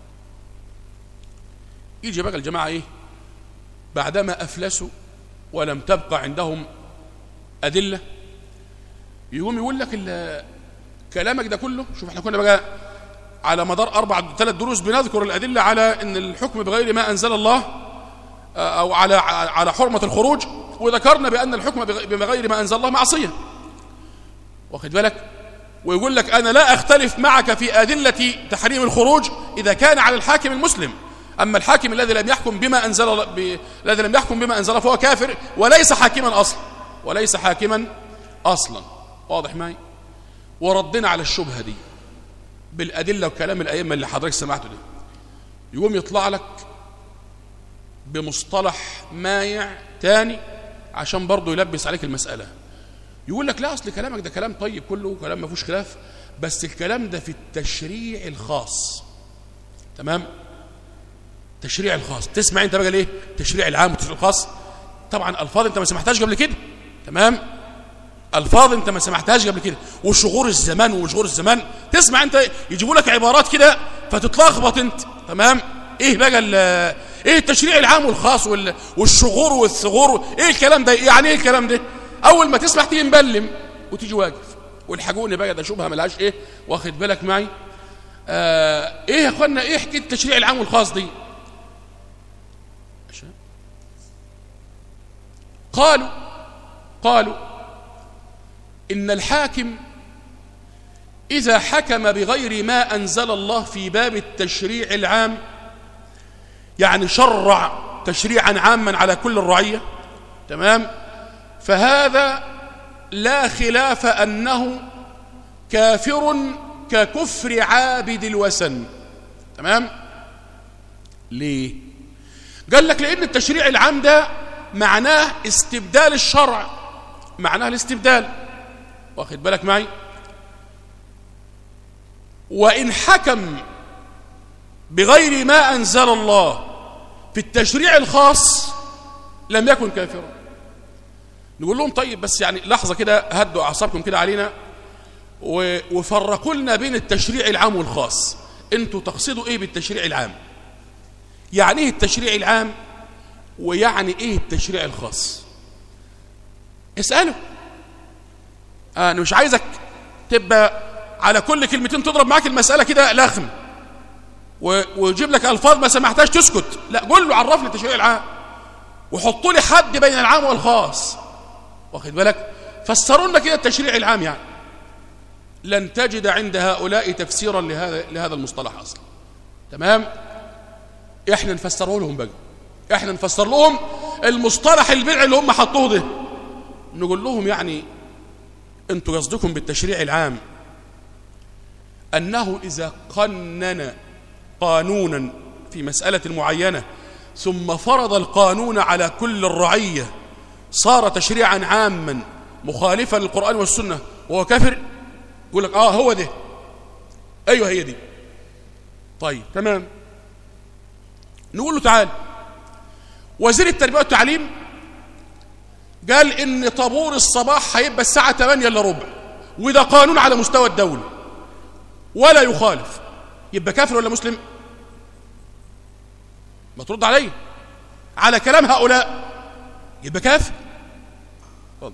يجي بقى الجماعة إيه بعدما أفلسوا ولم تبقى عندهم أدلة، يقوم يقول لك كلامك ده كله. شوف احنا كنا بقى على مدار أربع ثلاث دروس بنذكر الأدلة على أن الحكم بغير ما أنزل الله أو على على حرمة الخروج وذكرنا بأن الحكم بغير ما أنزل الله معصية، واخد بالك؟ ويقول لك أنا لا أختلف معك في أدلة تحريم الخروج إذا كان على الحاكم المسلم، أما الحاكم الذي لم يحكم بما أنزل ب... الذي لم يحكم بما أنزل فهو كافر وليس حاكما أصلا، وليس حاكما أصلا. واضح معي؟ وردنا على الشبهة دي بالأدلة وكلام الأئمة اللي حضرتك سمعته ده، يقوم يطلع لك بمصطلح مايع تاني عشان برضه يلبس عليك المسألة. يقول لك لا، أصل كلامك ده كلام طيب كله، كلام ما فيهوش خلاف، بس الكلام ده في التشريع الخاص. تمام؟ التشريع الخاص. تسمع انت بقى ليه التشريع العام والتشريع الخاص؟ طبعا الفاظ انت ما سمعتهاش قبل كده. تمام؟ الفاظ انت ما سمعتهاش قبل كده، وشغور الزمان وشغور الزمان. تسمع انت يجيبوا لك عبارات كده فتتلخبط انت. تمام؟ ايه بقى ايه التشريع العام والخاص والشغور والثغور؟ ايه الكلام ده؟ يعني ايه الكلام ده؟ اول ما تسمع تيجي مبلم وتيجي واقف. والحقوني بقى ده شبهه ملهاش ايه، واخد بالك معي؟ آه ايه يا اخوانا، ايه حكايه التشريع العام والخاص دي؟ قالوا قالوا إن الحاكم إذا حكم بغير ما أنزل الله في باب التشريع العام، يعني شرع تشريعا عاما على كل الرعية، تمام، فهذا لا خلاف أنه كافر ككفر عابد الوثن. تمام؟ ليه؟ قال لك لأن التشريع العام ده معناه استبدال الشرع، معناه الاستبدال، واخد بالك معي؟ وإن حكم بغير ما أنزل الله في التشريع الخاص لم يكن كافرا. نقول لهم طيب بس يعني لحظة كده، هدوا أعصابكم كده علينا وفرقوا لنا بين التشريع العام والخاص. انتوا تقصدوا ايه بالتشريع العام؟ يعني ايه التشريع العام ويعني ايه التشريع الخاص؟ اسأله. انا مش عايزك تبقى على كل كلمتين تضرب معاك المسألة كده لخم ويجيب لك الفاظ ما سمحتهاش تسكت. لا، قول له عرفني التشريع العام وحطوا لي حد بين العام والخاص، واخد بالك؟ فسروا لنا كده التشريع العام. يعني لن تجد عند هؤلاء تفسيرا لهذا لهذا المصطلح اصلا. تمام؟ احنا نفسره لهم بقى، احنا نفسر لهم المصطلح البدعي اللي هم حطوه ده. نقول لهم يعني انتوا قصدكم بالتشريع العام انه اذا قنن قانونا في مسألة معينة ثم فرض القانون على كل الرعية صار تشريعا عاما مخالفا للقرآن والسنة وهو كافر؟ يقول لك اه هو ده، ايوه هي دي. طيب تمام، نقول له تعال، وزير التربية والتعليم قال ان طابور الصباح هيبقى الساعة ثمانية الا ربع، وده قانون على مستوى الدولة ولا يخالف، يبقى كافر ولا مسلم؟ ما ترد علي على كلام هؤلاء، يبقى كافر. اتفضل.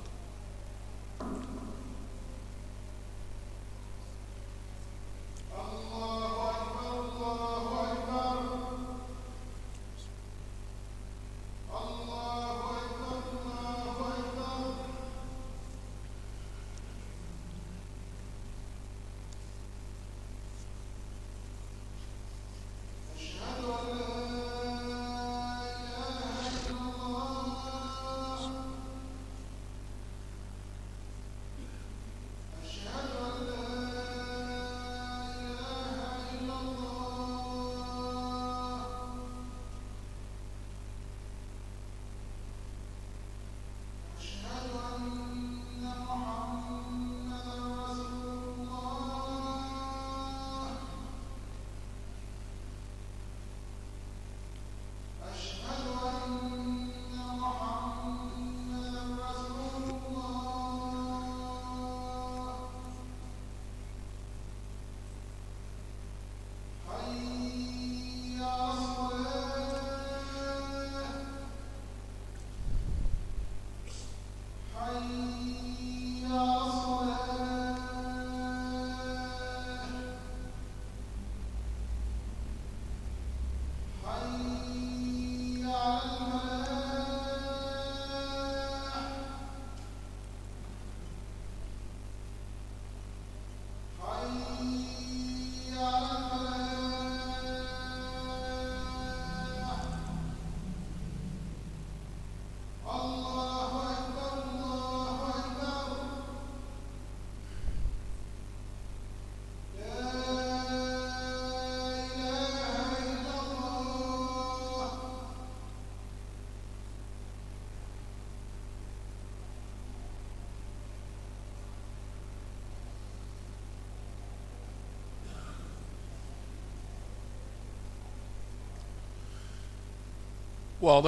واضح؟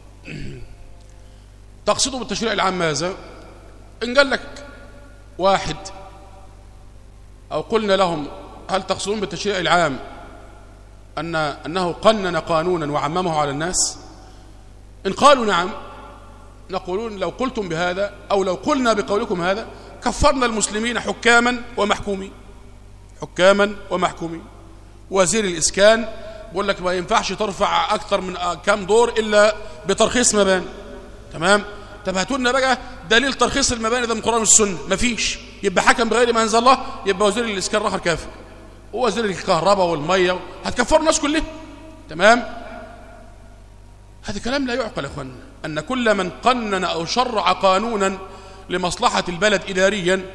تقصده بالتشريع العام ماذا؟ إن قال لك واحد أو قلنا لهم هل تقصدون بالتشريع العام أن أنه قنن قانونا وعممه على الناس؟ إن قالوا نعم نقولون لو قلتم بهذا أو لو قلنا بقولكم هذا كفرنا المسلمين حكاما ومحكومين. حكاما ومحكومين. وزير الإسكان بقول لك ما ينفعش ترفع أكثر من كام دور إلا بترخيص مباني. تمام؟ طب هاتوا لنا بقى دليل ترخيص المباني ده من القرآن والسنة. مفيش. يبقى حكم بغير ما أنزل الله، يبقى وزير الإسكان راخر كافر، ووزير الكهرباء والمية هتكفر الناس كلها. تمام؟ هذا كلام لا يعقل يا اخوانا، أن كل من قنن أو شرع قانونا لمصلحة البلد إداريا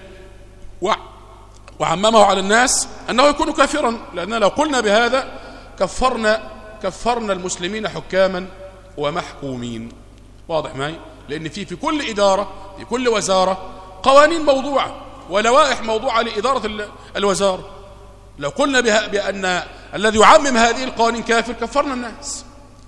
وعممه على الناس أنه يكون كافرا، لأننا لو قلنا بهذا كفرنا كفرنا المسلمين حكاما ومحكومين. واضح معي؟ لأن في في كل إدارة في كل وزارة قوانين موضوعة ولوائح موضوعة لإدارة الوزارة. لو قلنا بها بأن الذي يعمم هذه القوانين كافر كفرنا الناس.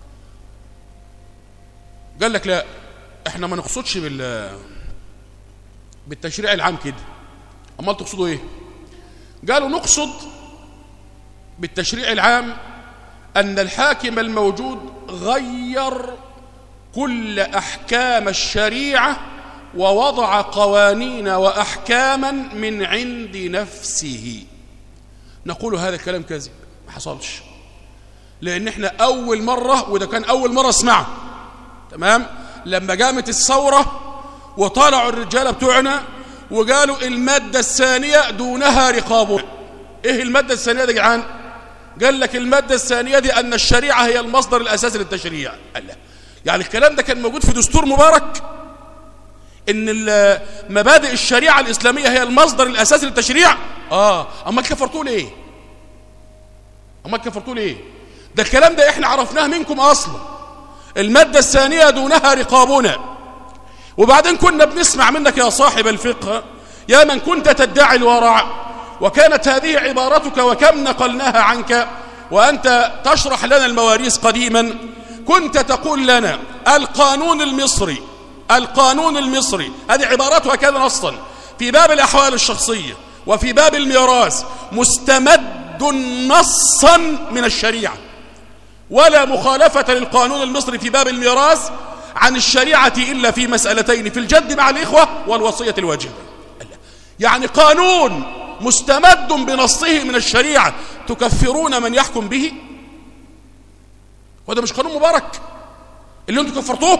قال لك لا، احنا ما نقصدش بال بالتشريع العام كده. امال تقصدوا ايه؟ قالوا نقصد بالتشريع العام ان الحاكم الموجود غير كل احكام الشريعه ووضع قوانين واحكاما من عند نفسه. نقول هذا الكلام كذب، ما حصلش، لان احنا اول مره، وده كان اول مره اسمعه، تمام، لما قامت الثورة وطالعوا الرجالة بتوعنا وقالوا المادة الثانية دونها رقابنا. ايه المادة الثانية دي يا جدعان؟ قال لك المادة الثانية دي أن الشريعة هي المصدر الأساسي للتشريع. الله، يعني الكلام ده كان موجود في دستور مبارك، إن مبادئ الشريعة الإسلامية هي المصدر الأساسي للتشريع. آه أما كفرتوا ليه؟ أما كفرتوا ليه؟ ده الكلام ده إحنا عرفناه منكم أصلا. المادة الثانية دونها رقابنا. وبعدين كنا بنسمع منك يا صاحب الفقه، يا من كنت تدعي الورع، وكانت هذه عبارتك وكم نقلناها عنك وأنت تشرح لنا المواريث قديما، كنت تقول لنا القانون المصري القانون المصري هذه عبارتها كذا نصا في باب الأحوال الشخصية وفي باب الميراث مستمد نصا من الشريعة، ولا مخالفة للقانون المصري في باب الميراث عن الشريعة إلا في مسألتين، في الجد مع الإخوة والوصية الواجبة. يعني قانون مستمد بنصه من الشريعة تكفرون من يحكم به؟ وده مش قانون مبارك اللي انتم كفرتوه؟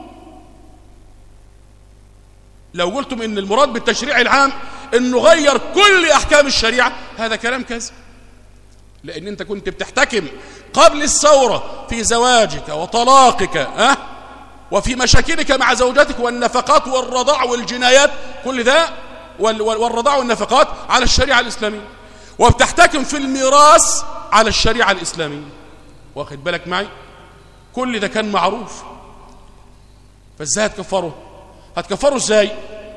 لو قلتم ان المراد بالتشريع العام انه غير كل احكام الشريعة، هذا كلام كذب، لان انت كنت بتحتكم قبل الثورة في زواجك وطلاقك ها وفي مشاكلك مع زوجتك والنفقات والرضاع والجنايات، كل ده والرضاع والنفقات على الشريعة الإسلامية، وبتحتكم في الميراث على الشريعة الإسلامية. واخد بالك معي؟ كل ده كان معروف، فازاي هتكفروا؟ هتكفروا ازاي؟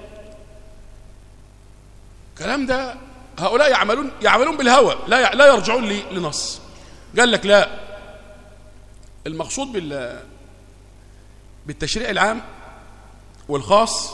الكلام ده هؤلاء يعملون يعملون بالهوى، لا لا يرجعون لي لنص. قال لك لا، المقصود بال بالتشريع العام والخاص،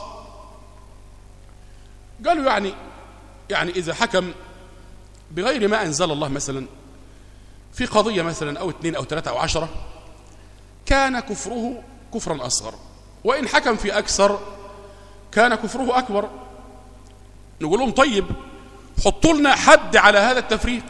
قالوا يعني يعني إذا حكم بغير ما أنزل الله مثلا في قضية مثلا أو اثنين أو ثلاثة أو عشرة، كان كفره كفرا أصغر، وإن حكم في أكثر كان كفره أكبر. نقول لهم طيب حطوا لنا حد على هذا التفريق،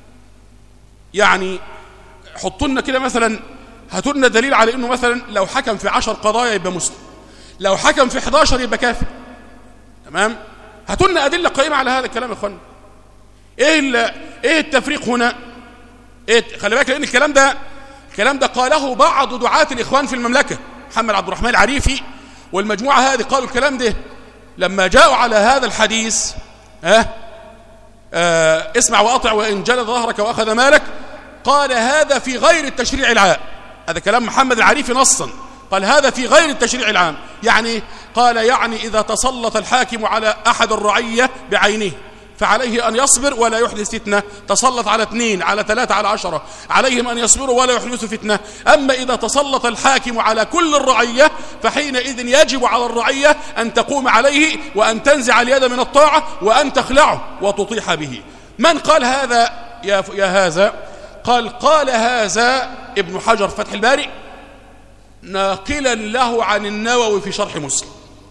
يعني حطوا لنا كده مثلا، هاتوا لنا دليل على انه مثلا لو حكم في عشر قضايا يبقى مسلم، لو حكم في احد عشر يبقى كافر. تمام؟ هاتوا لنا ادله قائمه على هذا الكلام يا اخوانا. ايه ايه التفريق هنا؟ ايه؟ خلي بالك، لان الكلام ده الكلام ده قاله بعض دعاة الاخوان في المملكه، محمد عبد الرحمن العريفي والمجموعه هذه، قالوا الكلام ده لما جاءوا على هذا الحديث. ها آه اسمع واطع وان جلد ظهرك واخذ مالك، قال هذا في غير التشريع العام. هذا كلام محمد العريفي نصا، قال هذا في غير التشريع العام. يعني قال يعني إذا تسلط الحاكم على أحد الرعية بعينه فعليه أن يصبر ولا يحدث فتنة. تسلط على اثنين على ثلاثة على عشرة، عليهم أن يصبروا ولا يحدثوا فتنة. أما إذا تسلط الحاكم على كل الرعية فحينئذ يجب على الرعية أن تقوم عليه وأن تنزع اليد من الطاعة وأن تخلعه وتطيح به. من قال هذا يا, يا هذا؟ قال قال هذا ابن حجر فتح الباري ناقلا له عن النووي في شرح مسلم.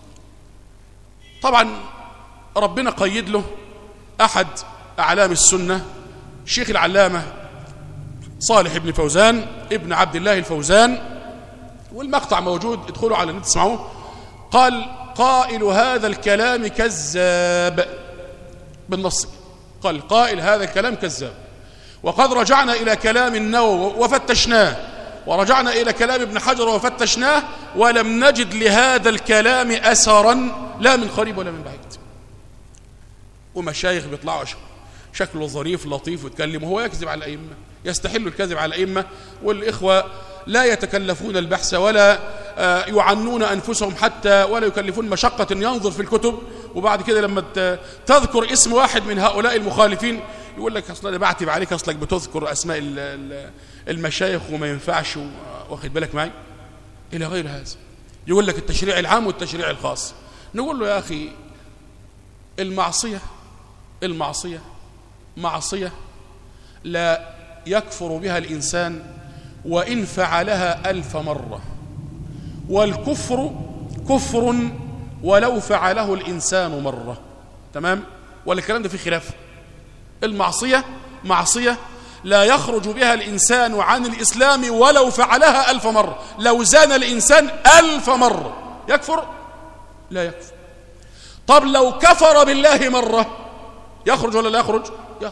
طبعا ربنا قيد له أحد أعلام السنة شيخ العلامة صالح بن فوزان ابن عبد الله الفوزان، والمقطع موجود، ادخلوا على النت تسمعوه. قال قائل هذا الكلام كذاب بالنص، قال قائل هذا الكلام كذاب، وقد رجعنا إلى كلام النووي وفتشناه، ورجعنا إلى كلام ابن حجر وفتشناه، ولم نجد لهذا الكلام أثرا لا من قريب ولا من بعيد. ومشايخ بيطلعوا شكله ظريف لطيف ويتكلم وهو يكذب على الأئمة، يستحل الكذب على الأئمة، والإخوة لا يتكلفون البحث ولا يعنون أنفسهم حتى ولا يكلفون مشقة ينظر في الكتب، وبعد كده لما تذكر اسم واحد من هؤلاء المخالفين يقول لك أصلا أنا بعتب عليك، أصلك بتذكر أسماء المشايخ وما ينفعش، واخد بالك معي إلى غير هذا. يقول لك التشريع العام والتشريع الخاص. نقول له يا أخي المعصية المعصية معصية لا يكفر بها الإنسان وإن فعلها ألف مرة، والكفر كفر ولو فعله الإنسان مرة. تمام؟ ولا الكلام ده فيه خلاف؟ المعصية معصية لا يخرج بها الإنسان عن الإسلام ولو فعلها ألف مرة. لو زان الإنسان ألف مرة يكفر؟ لا يكفر. طب لو كفر بالله مرة يخرج ولا لا يخرج؟ يخرج.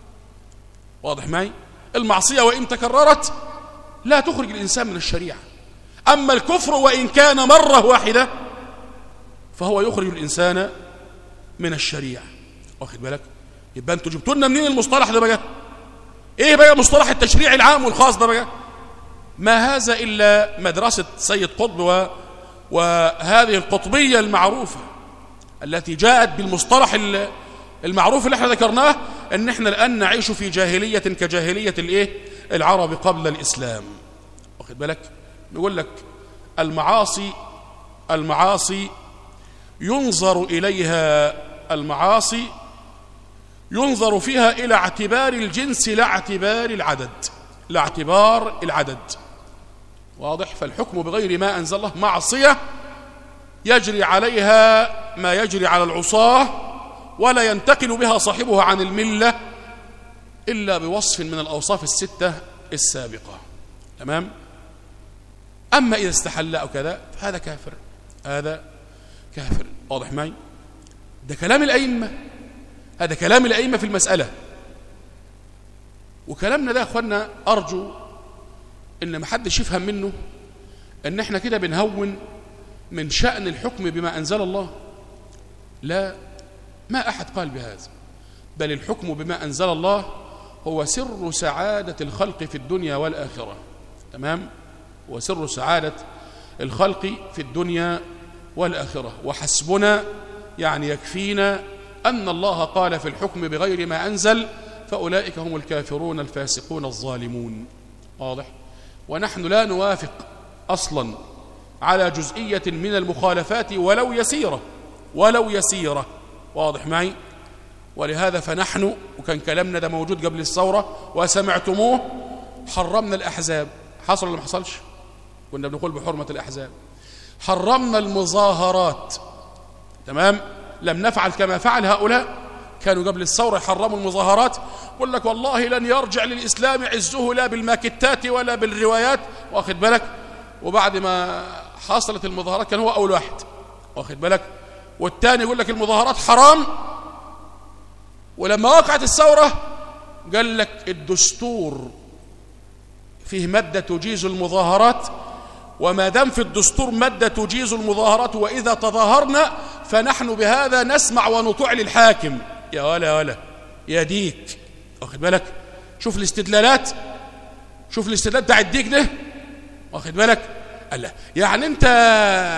واضح معي؟ المعصية وإن تكررت لا تخرج الإنسان من الشريعة. أما الكفر وإن كان مرة واحدة فهو يخرج الإنسان من الشريعة. واخد بالك؟ يبقى أنتوا جبتوا لنا منين المصطلح ده بقى؟ إيه بقى مصطلح التشريع العام والخاص ده بقى؟ ما هذا إلا مدرسة سيد قطب و... وهذه القطبية المعروفة التي جاءت بالمصطلح المعروف اللي احنا ذكرناه، ان احنا الآن نعيش في جاهلية كجاهلية الايه العرب قبل الإسلام. واخد بالك؟ نقول لك المعاصي المعاصي ينظر إليها المعاصي ينظر فيها إلى اعتبار الجنس لا اعتبار العدد لا اعتبار العدد. واضح؟ فالحكم بغير ما أنزل الله معصية يجري عليها ما يجري على العصاة، ولا ينتقل بها صاحبها عن الملة إلا بوصف من الأوصاف الستة السابقة. تمام؟ أما إذا استحل أو كذا فهذا كافر، هذا كافر. واضح معي؟ ده كلام الأئمة، هذا كلام الأئمة في المسألة. وكلامنا ده يا أخوانا أرجو إن ما حدش يفهم منه إن إحنا كده بنهون من شأن الحكم بما أنزل الله. لا، ما أحد قال بهذا، بل الحكم بما أنزل الله هو سر سعادة الخلق في الدنيا والآخرة. تمام؟ هو سر سعادة الخلق في الدنيا والآخرة. وحسبنا يعني يكفينا أن الله قال في الحكم بغير ما أنزل فأولئك هم الكافرون الفاسقون الظالمون. واضح؟ ونحن لا نوافق أصلا على جزئية من المخالفات ولو يسيرة ولو يسيرة. واضح معي؟ ولهذا فنحن، وكان كلامنا ده موجود قبل الثورة وسمعتموه، حرمنا الأحزاب. حصل ولا ما حصلش؟ كنا بنقول بحرمة الأحزاب. حرمنا المظاهرات. تمام؟ لم نفعل كما فعل هؤلاء، كانوا قبل الثورة يحرموا المظاهرات، يقول لك والله لن يرجع للإسلام عزه لا بالماكتات ولا بالروايات. واخد بالك؟ وبعد ما حصلت المظاهرات كان هو أول واحد. واخد بالك؟ والتاني يقول لك المظاهرات حرام، ولما وقعت الثورة قال لك الدستور فيه مادة تجيز المظاهرات، وما دام في الدستور مادة تجيز المظاهرات وإذا تظاهرنا فنحن بهذا نسمع ونطيع للحاكم. يا ولا يا ولا يا ديك. واخد بالك؟ شوف الاستدلالات، شوف الاستدلال بتاع الديك ده. واخد بالك؟ الله، يعني انت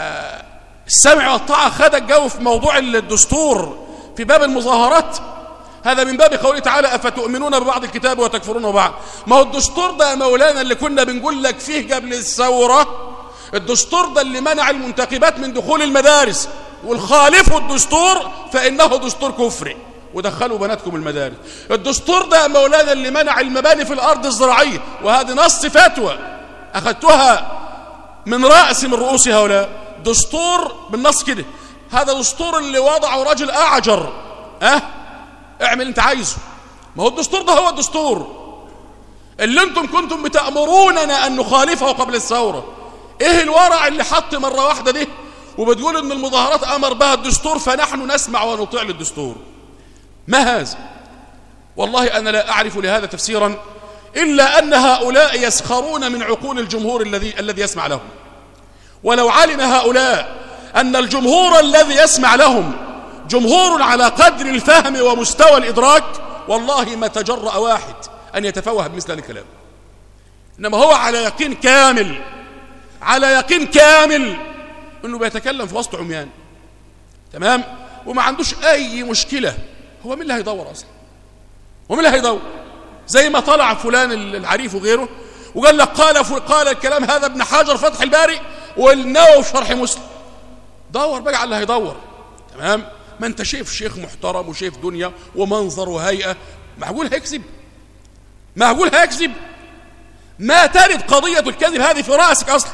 السمع والطاعة خدك جو في موضوع الدستور في باب المظاهرات؟ هذا من باب قوله تعالى أفتؤمنون ببعض الكتاب وتكفرون ببعض. ما هو الدستور ده يا مولانا اللي كنا بنقول لك فيه قبل الثورة، الدستور ده اللي منع المنتخبات من دخول المدارس، والخالفوا الدستور فإنه دستور كفري ودخلوا بناتكم المدارس. الدستور ده يا مولانا اللي منع المباني في الأرض الزراعية، وهذه نص فتوى أخذتها من رأس من رؤوس هؤلاء، دستور بالنص كده. هذا دستور اللي وضعه رجل أعجر، أه اعمل انت عايزه. ما هو الدستور ده هو الدستور اللي انتم كنتم بتأمروننا أن نخالفه قبل الثورة. ايه الورع اللي حط مرة واحدة دي وبتقول ان المظاهرات أمر بها الدستور فنحن نسمع ونطيع للدستور؟ ما هذا؟ والله أنا لا أعرف لهذا تفسيرا إلا أن هؤلاء يسخرون من عقول الجمهور الذي الذي يسمع لهم. ولو علم هؤلاء أن الجمهور الذي يسمع لهم جمهور على قدر الفهم ومستوى الإدراك، والله ما تجرأ واحد أن يتفوه بمثل هذا الكلام. إنما هو على يقين كامل، على يقين كامل أنه بيتكلم في وسط عميان، تمام، وما عندوش أي مشكلة. هو مين اللي هيدور أصلا؟ هو مين اللي هيدور؟ زي ما طلع فلان العريف وغيره وقال لك قال قال الكلام هذا ابن حجر فتح الباري والنووي في شرح مسلم. دور بقى على اللي هيدور، تمام. ما انت شايف شيخ محترم وشايف دنيا ومنظر وهيئة، معقول هيكذب؟ معقول هيكذب؟ ما ترد قضية الكذب هذه في رأسك أصلا،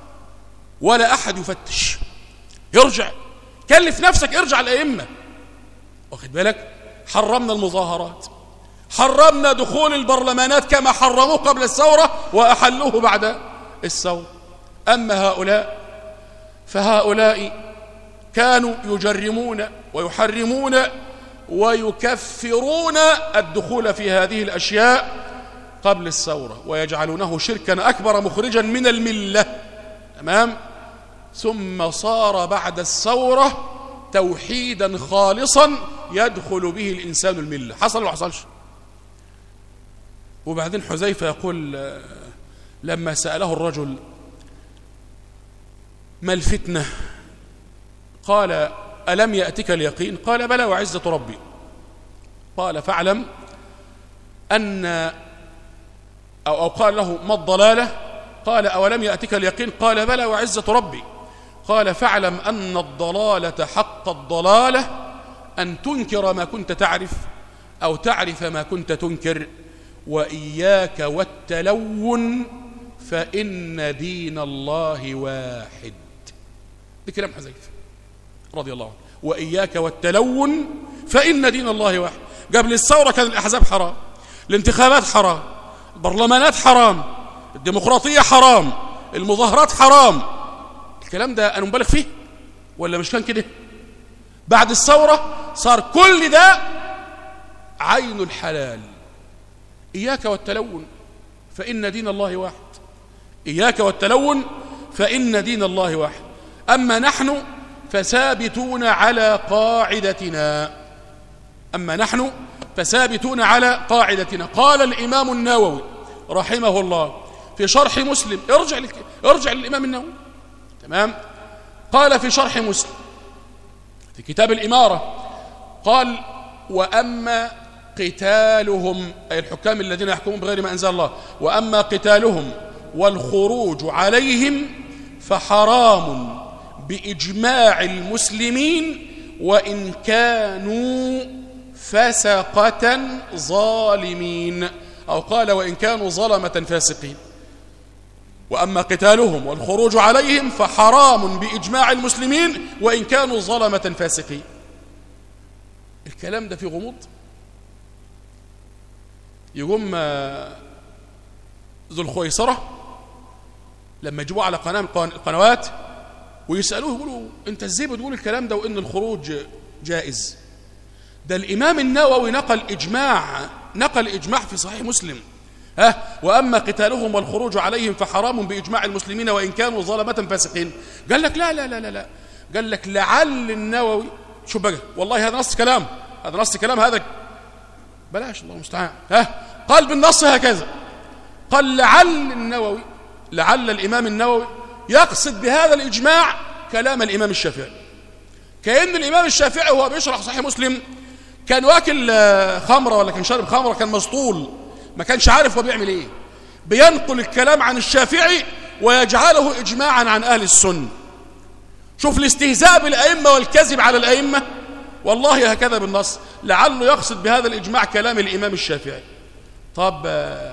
ولا أحد يفتش. يرجع كلف نفسك، ارجع الأئمة، واخد بالك؟ حرمنا المظاهرات، حرمنا دخول البرلمانات كما حرموه قبل الثورة وأحلوه بعد الثورة. أما هؤلاء فهؤلاء كانوا يجرمون ويحرمون ويكفرون الدخول في هذه الأشياء قبل الثورة، ويجعلونه شركا أكبر مخرجا من الملة، تمام. ثم صار بعد الثورة توحيدا خالصا يدخل به الإنسان الملة. حصل ولا حصلش؟ وبعدين حذيفة يقول لما سأله الرجل ما الفتنة؟ قال ألم يأتك اليقين؟ قال بلى وعزة ربي. قال فاعلم أن أو, أو قال له ما الضلالة؟ قال أولم يأتك اليقين؟ قال بلى وعزة ربي. قال فاعلم أن الضلالة حق الضلالة أن تنكر ما كنت تعرف أو تعرف ما كنت تنكر، وإياك والتلون فإن دين الله واحد. ده كلام حذيفة رضي الله عنه. وإياك والتلون فإن دين الله واحد. قبل الثورة كان الأحزاب حرام، الانتخابات حرام، البرلمانات حرام، الديمقراطية حرام، المظاهرات حرام. الكلام ده أنا مبالغ فيه ولا مش كان كده؟ بعد الثورة صار كل ده عين الحلال. إياك والتلون فإن دين الله واحد، إياك والتلون فإن دين الله واحد. أما نحن فثابتون على قاعدتنا، أما نحن فثابتون على قاعدتنا. قال الإمام النووي رحمه الله في شرح مسلم، ارجع لك ارجع للإمام النووي، تمام. قال في شرح مسلم في كتاب الإمارة، قال وأما قتالهم، أي الحكام الذين يحكمون بغير ما أنزل الله، وأما قتالهم والخروج عليهم فحرام بإجماع المسلمين وإن كانوا فسقة ظالمين، أو قال وإن كانوا ظلمة فاسقين. وأما قتالهم والخروج عليهم فحرام بإجماع المسلمين وإن كانوا ظلمة فاسقين. الكلام ده فيه غموض. يقوم ذو الخويصرة لما يجيبوه على قناة من القنوات ويسألوه يقولوا انت ازاي بتقول الكلام ده وان الخروج جائز؟ ده الإمام النووي نقل إجماع نقل إجماع في صحيح مسلم، ها وأما قتالهم والخروج عليهم فحرام بإجماع المسلمين وإن كانوا ظلمة فاسقين. قال لك لا لا لا لا لا قال لك لعل النووي، شوف بقى والله هذا نص كلام، هذا نص كلام، هذا بلاش الله المستعان، ها قال بالنص هكذا، قال لعل النووي لعل الإمام النووي يقصد بهذا الإجماع كلام الإمام الشافعي، كأن الإمام الشافعي وهو بيشرح صحيح مسلم كان واكل خمرة ولا كان شارب خمرة، كان مسطول، ما كانش عارف هو بيعمل ايه، بينقل الكلام عن الشافعي ويجعله إجماعا عن أهل السنة. شوف الاستهزاء بالأئمة والكذب على الأئمة، والله هكذا بالنص، لعله يقصد بهذا الإجماع كلام الإمام الشافعي. طب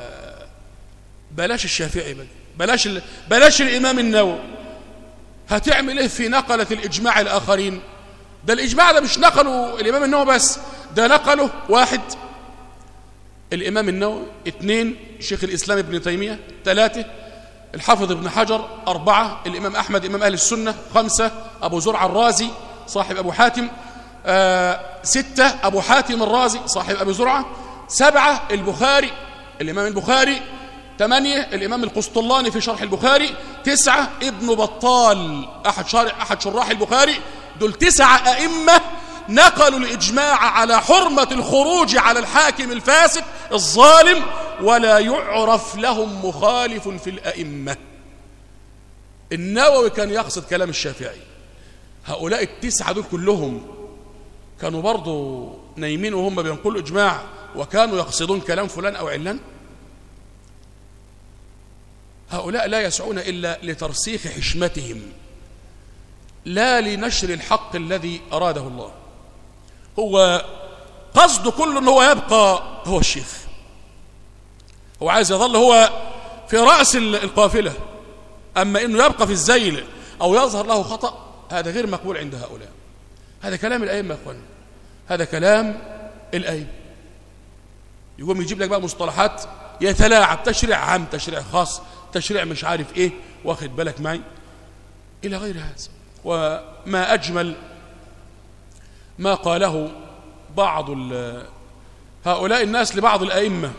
بلاش الشافعي بقى، بلاش ال... بلاش الإمام النووي، هتعمل ايه في نقلة الإجماع الآخرين؟ ده الإجماع ده مش نقله الإمام النووي بس، ده نقله واحد الإمام النووي، اثنين شيخ الإسلام ابن تيمية، ثلاثة الحافظ ابن حجر، أربعة الإمام أحمد إمام أهل السنة، خمسة أبو زرع الرازي صاحب أبو حاتم، آه ستة أبو حاتم الرازي صاحب أبو زرعة، سبعة البخاري الإمام البخاري، ثمانية الإمام القسطلاني في شرح البخاري، تسعة ابن بطال أحد شارح أحد شراح البخاري. دول تسعة أئمة نقلوا الإجماع على حرمة الخروج على الحاكم الفاسد الظالم، ولا يعرف لهم مخالف في الأئمة. النووي كان يقصد كلام الشافعي. هؤلاء التسعة دول كلهم كانوا برضو نايمين وهم بينقلوا إجماع، وكانوا يقصدون كلام فلان أو علان. هؤلاء لا يسعون إلا لترسيخ حشمتهم، لا لنشر الحق الذي أراده الله. هو قصده كله أنه هو يبقى هو الشيخ، هو عايز يظل هو في رأس القافلة، أما أنه يبقى في الزيل أو يظهر له خطأ هذا غير مقبول عند هؤلاء. هذا كلام الأئمة يا أخوان، هذا كلام الأئمة. يقوم يجيب لك بقى مصطلحات يتلاعب، تشريع عام، تشريع خاص، تشريع مش عارف إيه، واخد بالك معي، إلى غير هذا. وما أجمل ما قاله بعض هؤلاء الناس لبعض الأئمة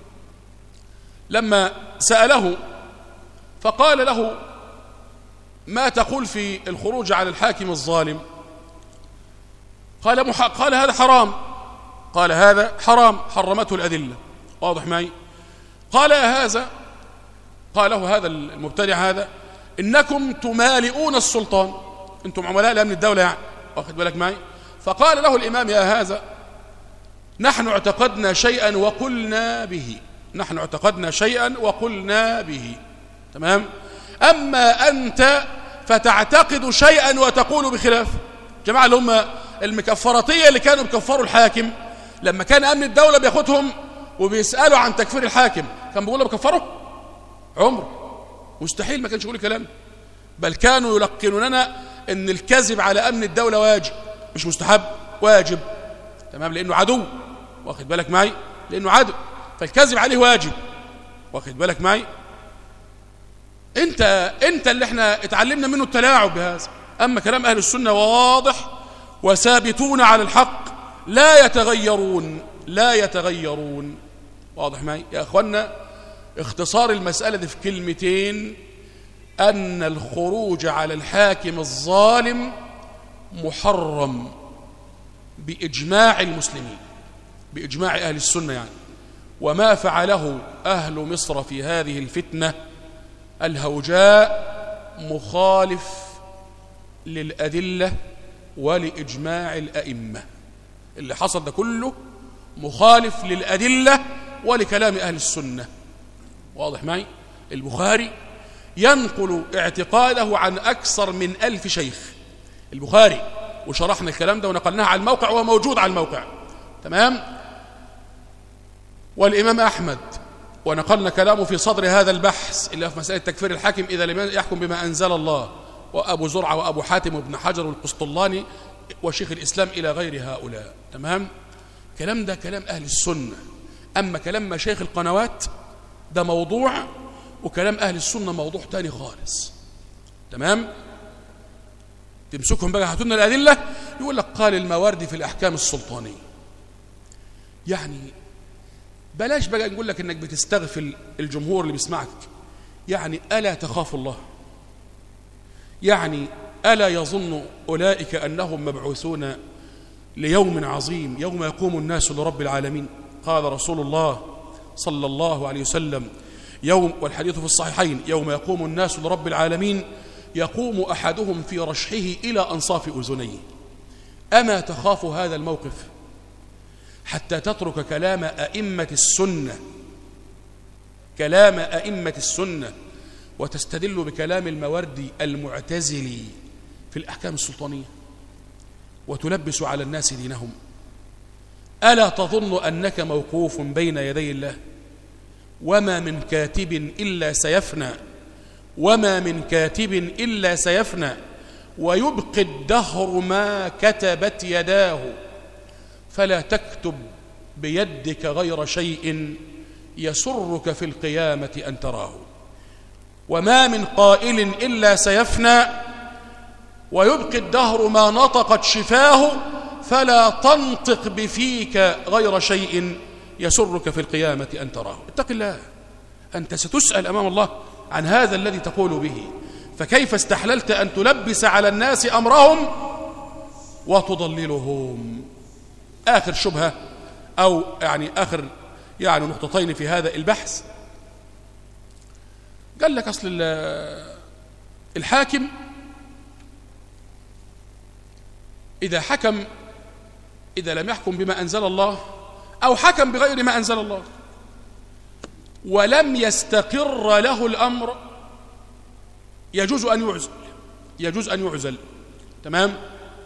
لما سأله فقال له: ما تقول في الخروج على الحاكم الظالم؟ قال, مح... قال هذا حرام. قال هذا حرام، حرمته الأدلة، واضح معي؟ قال يا هذا، قال له هذا المبتدع هذا: إنكم تمالئون السلطان، أنتم عملاء لأمن الدولة يعني، واخد بالك معي؟ فقال له الإمام: يا هذا نحن اعتقدنا شيئا وقلنا به، نحن اعتقدنا شيئا وقلنا به، تمام؟ أما أنت فتعتقد شيئا وتقول بخلاف. جماعة اللي هم المكفرطية اللي كانوا بيكفروا الحاكم، لما كان أمن الدولة بياخدهم وبيسألوا عن تكفير الحاكم كان بيقولوا بكفره؟ عمر مستحيل، ما كانش يقول كلام، بل كانوا يلقنوننا ان الكذب على أمن الدولة واجب، مش مستحب، واجب، تمام؟ لأنه عدو، واخد بالك معي؟ لأنه عدو، فالكذب عليه واجب، واخد بالك معي؟ انت انت اللي احنا اتعلمنا منه التلاعب بهذا. اما كلام اهل السنه واضح وثابتون على الحق، لا يتغيرون، لا يتغيرون، واضح معي يا اخوانا؟ اختصار المساله دي في كلمتين: ان الخروج على الحاكم الظالم محرم باجماع المسلمين، باجماع اهل السنه يعني. وما فعله اهل مصر في هذه الفتنه الهوجاء مخالف للأدلة ولإجماع الأئمة. اللي حصل ده كله مخالف للأدلة ولكلام أهل السنة، واضح معي؟ البخاري ينقل اعتقاده عن أكثر من ألف شيخ، البخاري، وشرحنا الكلام ده ونقلناه على الموقع وهو موجود على الموقع، تمام؟ والإمام أحمد، ونقلنا كلامه في صدر هذا البحث اللي في مسألة تكفير الحاكم إذا لم يحكم بما أنزل الله، وأبو زرعة وأبو حاتم وابن حجر والقسطلاني وشيخ الإسلام إلى غير هؤلاء، تمام؟ كلام ده كلام أهل السنة. أما كلام مشايخ القنوات ده موضوع، وكلام أهل السنة موضوع تاني خالص، تمام؟ تمسكهم بقى هاتوا لنا الأدلة، يقول لك قال الماوردي في الأحكام السلطانية. يعني بلاش بقى نقول لك انك بتستغفل الجمهور اللي بيسمعك، يعني ألا تخاف الله؟ يعني ألا يظن أولئك أنهم مبعوثون ليوم عظيم يوم يقوم الناس لرب العالمين؟ قال رسول الله صلى الله عليه وسلم يوم، والحديث في الصحيحين: يوم يقوم الناس لرب العالمين يقوم أحدهم في رشحه إلى أنصاف أذنيه. أما تخاف هذا الموقف؟ حتى تترك كلام أئمة السنة كلام أئمة السنة وتستدل بكلام الموردي المعتزلي في الأحكام السلطانية وتلبس على الناس دينهم؟ ألا تظن أنك موقوف بين يدي الله؟ وما من كاتب إلا سيفنى وما من كاتب إلا سيفنى ويبقي الدهر ما كتبت يداه، فلا تكتب بيدك غير شيء يسرك في القيامة أن تراه. وما من قائل إلا سيفنى ويبقي الدهر ما نطقت شفاه، فلا تنطق بفيك غير شيء يسرك في القيامة أن تراه. اتق الله، أنت ستسأل أمام الله عن هذا الذي تقول به، فكيف استحللت أن تلبس على الناس أمرهم وتضللهم؟ آخر شبهة أو يعني آخر يعني نقطتين في هذا البحث، قال لك أصل الحاكم إذا حكم إذا لم يحكم بما أنزل الله أو حكم بغير ما أنزل الله ولم يستقر له الأمر يجوز أن يعزل يجوز أن يعزل تمام.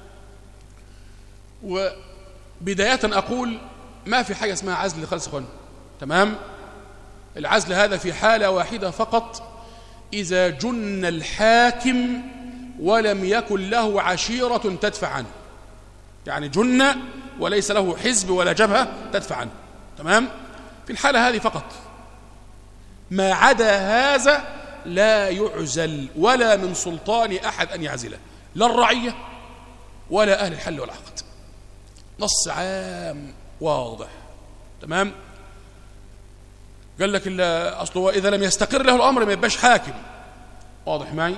وبداية أقول ما في حاجة اسمها عزل خالص خن تمام. العزل هذا في حالة واحدة فقط، إذا جن الحاكم ولم يكن له عشيرة تدفع عنه، يعني جن وليس له حزب ولا جبهة تدفع عنه تمام. في الحالة هذه فقط، ما عدا هذا لا يعزل ولا من سلطان أحد أن يعزله، لا الرعية ولا أهل الحل والعقد. نص عام واضح تمام. قال لك أصله وإذا لم يستقر له الأمر ما يبقاش حاكم، واضح معي؟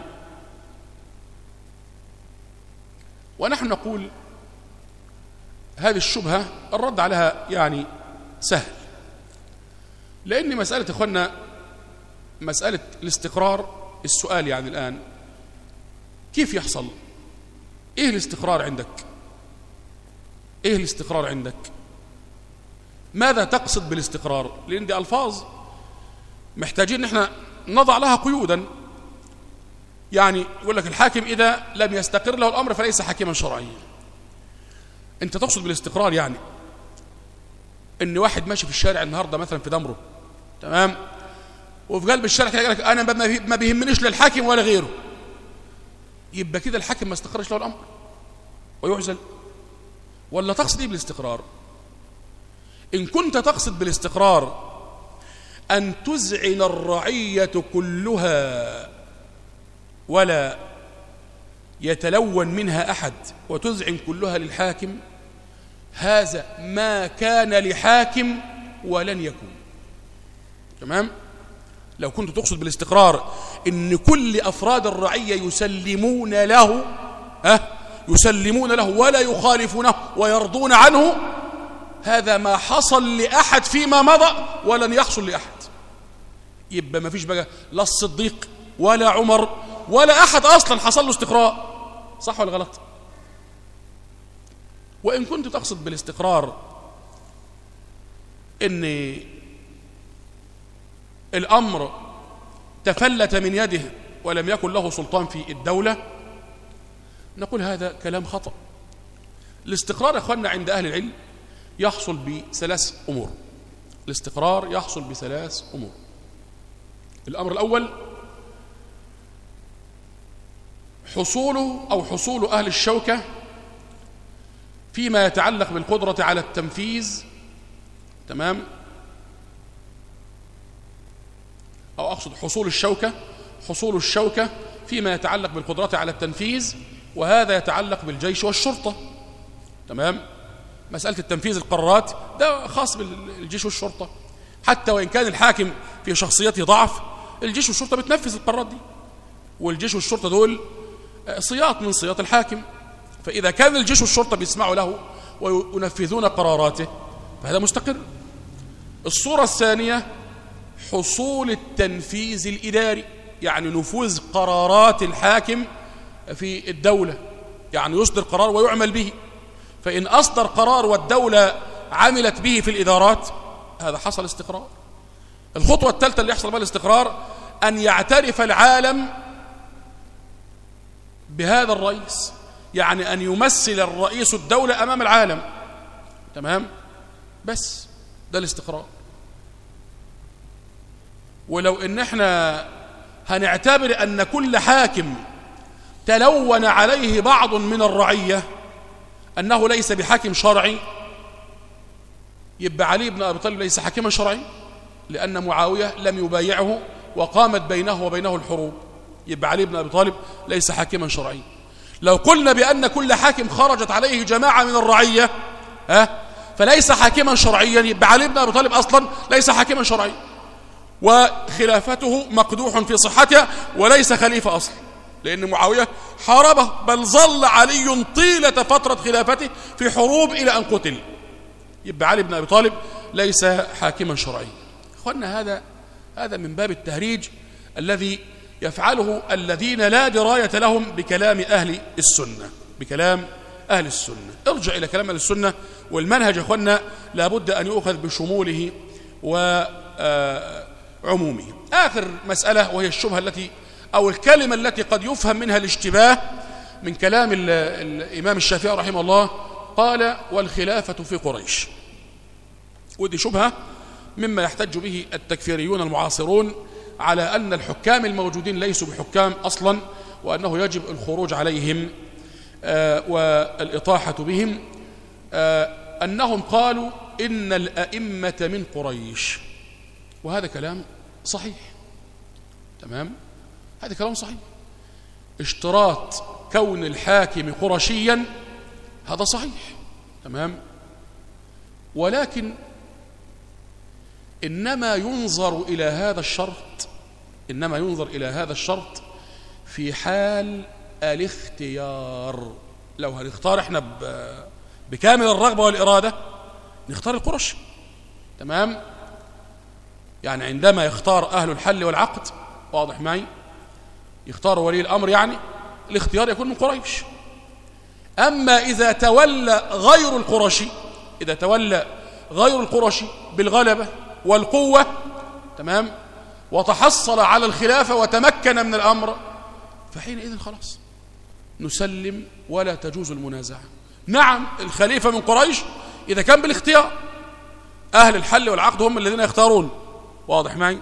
ونحن نقول هذه الشبهة الرد عليها يعني سهل، لأن مسألة إخواننا مسألة الاستقرار، السؤال يعني الآن كيف يحصل؟ إيه الاستقرار عندك؟ إيه الاستقرار عندك؟ ماذا تقصد بالاستقرار؟ لأن دي ألفاظ محتاجين نحن نضع لها قيودا. يعني يقول لك الحاكم إذا لم يستقر له الأمر فليس حاكما شرعيا. أنت تقصد بالاستقرار يعني إن واحد ماشي في الشارع النهاردة مثلا في دمره تمام، وفي قلب الشارع كده يقول لك أنا ما بيهمنيش لا الحاكم ولا غيره، يبقى كده الحاكم ما استقرش له الأمر ويعزل؟ ولا تقصد إيه بالاستقرار؟ إن كنت تقصد بالاستقرار أن تذعن الرعية كلها ولا يتلون منها أحد وتذعن كلها للحاكم، هذا ما كان لحاكم ولن يكون تمام. لو كنت تقصد بالاستقرار إن كل أفراد الرعية يسلمون له أه يسلمون له ولا يخالفونه ويرضون عنه، هذا ما حصل لأحد فيما مضى ولن يحصل لأحد. يبقى ما فيش بقى لا الصديق ولا عمر ولا أحد أصلا حصل له استقرار، صح ولا غلط؟ وإن كنت تقصد بالاستقرار إن الأمر تفلت من يده ولم يكن له سلطان في الدولة، نقول هذا كلام خطأ. الاستقرار يا أخوانا عند أهل العلم يحصل بثلاث أمور. الاستقرار يحصل بثلاث أمور. الأمر الأول حصوله أو حصول أهل الشوكة فيما يتعلق بالقدرة على التنفيذ تمام، أو أقصد حصول الشوكة حصول الشوكة فيما يتعلق بالقدرة على التنفيذ، وهذا يتعلق بالجيش والشرطة تمام. مسألة التنفيذ القرارات ده خاص بالجيش والشرطة، حتى وإن كان الحاكم في شخصيته ضعف، الجيش والشرطة بتنفذ القرارات دي، والجيش والشرطة دول صياط من صياط الحاكم، فإذا كان الجيش والشرطة بيسمعوا له وينفذون قراراته فهذا مستقر. الصورة الثانية حصول التنفيذ الإداري، يعني نفوذ قرارات الحاكم في الدولة، يعني يصدر قرار ويعمل به، فإن أصدر قرار والدولة عملت به في الإدارات، هذا حصل استقرار. الخطوة الثالثة اللي يحصل بها الاستقرار أن يعترف العالم بهذا الرئيس، يعني أن يمثل الرئيس الدولة أمام العالم. تمام؟ بس ده الاستقرار. ولو إن احنا هنعتبر أن كل حاكم تلون عليه بعض من الرعية أنه ليس بحاكم شرعي، يبقى علي بن أبي طالب ليس حاكما شرعي، لأن معاوية لم يبايعه وقامت بينه وبينه الحروب. يبقى علي بن أبي طالب ليس حاكما شرعي. لو قلنا بأن كل حاكم خرجت عليه جماعة من الرعية ها فليس حاكما شرعيا، يبقى علي بن أبي طالب أصلا ليس حاكما شرعيا، وخلافته مقدوح في صحتها وليس خليفة أصلا، لأن معاوية حاربه، بل ظل علي طيلة فترة خلافته في حروب إلى أن قتل. يبقى علي بن أبي طالب ليس حاكما شرعيا. أخوانا، هذا هذا من باب التهريج الذي يفعله الذين لا دراية لهم بكلام أهل السنة، بكلام أهل السنة. ارجع إلى كلام أهل السنة، والمنهج يا أخوانا لابد أن يؤخذ بشموله وعمومه. آخر مسألة وهي الشبهة التي أو الكلمة التي قد يفهم منها الاشتباه من كلام الإمام الشافعي رحمه الله، قال: والخلافة في قريش. ودي شبهة مما يحتج به التكفيريون المعاصرون على أن الحكام الموجودين ليسوا بحكام أصلا، وأنه يجب الخروج عليهم آه والإطاحة بهم. آه أنهم قالوا إن الأئمة من قريش، وهذا كلام صحيح. تمام؟ هذا كلام صحيح. اشتراط كون الحاكم قرشيا هذا صحيح. تمام؟ ولكن إنما ينظر إلى هذا الشرط إنما ينظر إلى هذا الشرط في حال الاختيار. لو هنختار احنا بكامل الرغبة والإرادة نختار القرش. تمام؟ يعني عندما يختار أهل الحل والعقد، واضح معي، يختار ولي الأمر، يعني الاختيار يكون من قريش. أما إذا تولى غير القرشي إذا تولى غير القرشي بالغلبة والقوة، تمام، وتحصل على الخلافة وتمكن من الأمر، فحينئذ خلاص نسلم ولا تجوز المنازعة. نعم، الخليفة من قريش إذا كان بالاختيار، أهل الحل والعقد هم الذين يختارون. واضح معي؟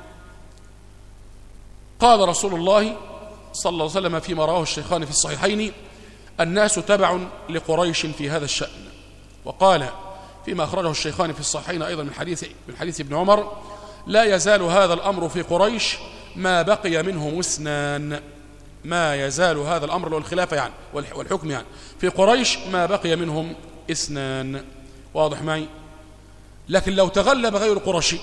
قال رسول الله صلى الله عليه وسلم فيما رواه الشيخان في الصحيحين: الناس تبع لقريش في هذا الشأن. وقال فيما أخرجه الشيخان في الصحيحين أيضا من حديث من حديث ابن عمر: لا يزال هذا الأمر في قريش ما بقي منهم اثنان. ما يزال هذا الأمر له الخلافة يعني والحكم يعني في قريش ما بقي منهم اثنان. واضح معي؟ لكن لو تغلب غير القرشي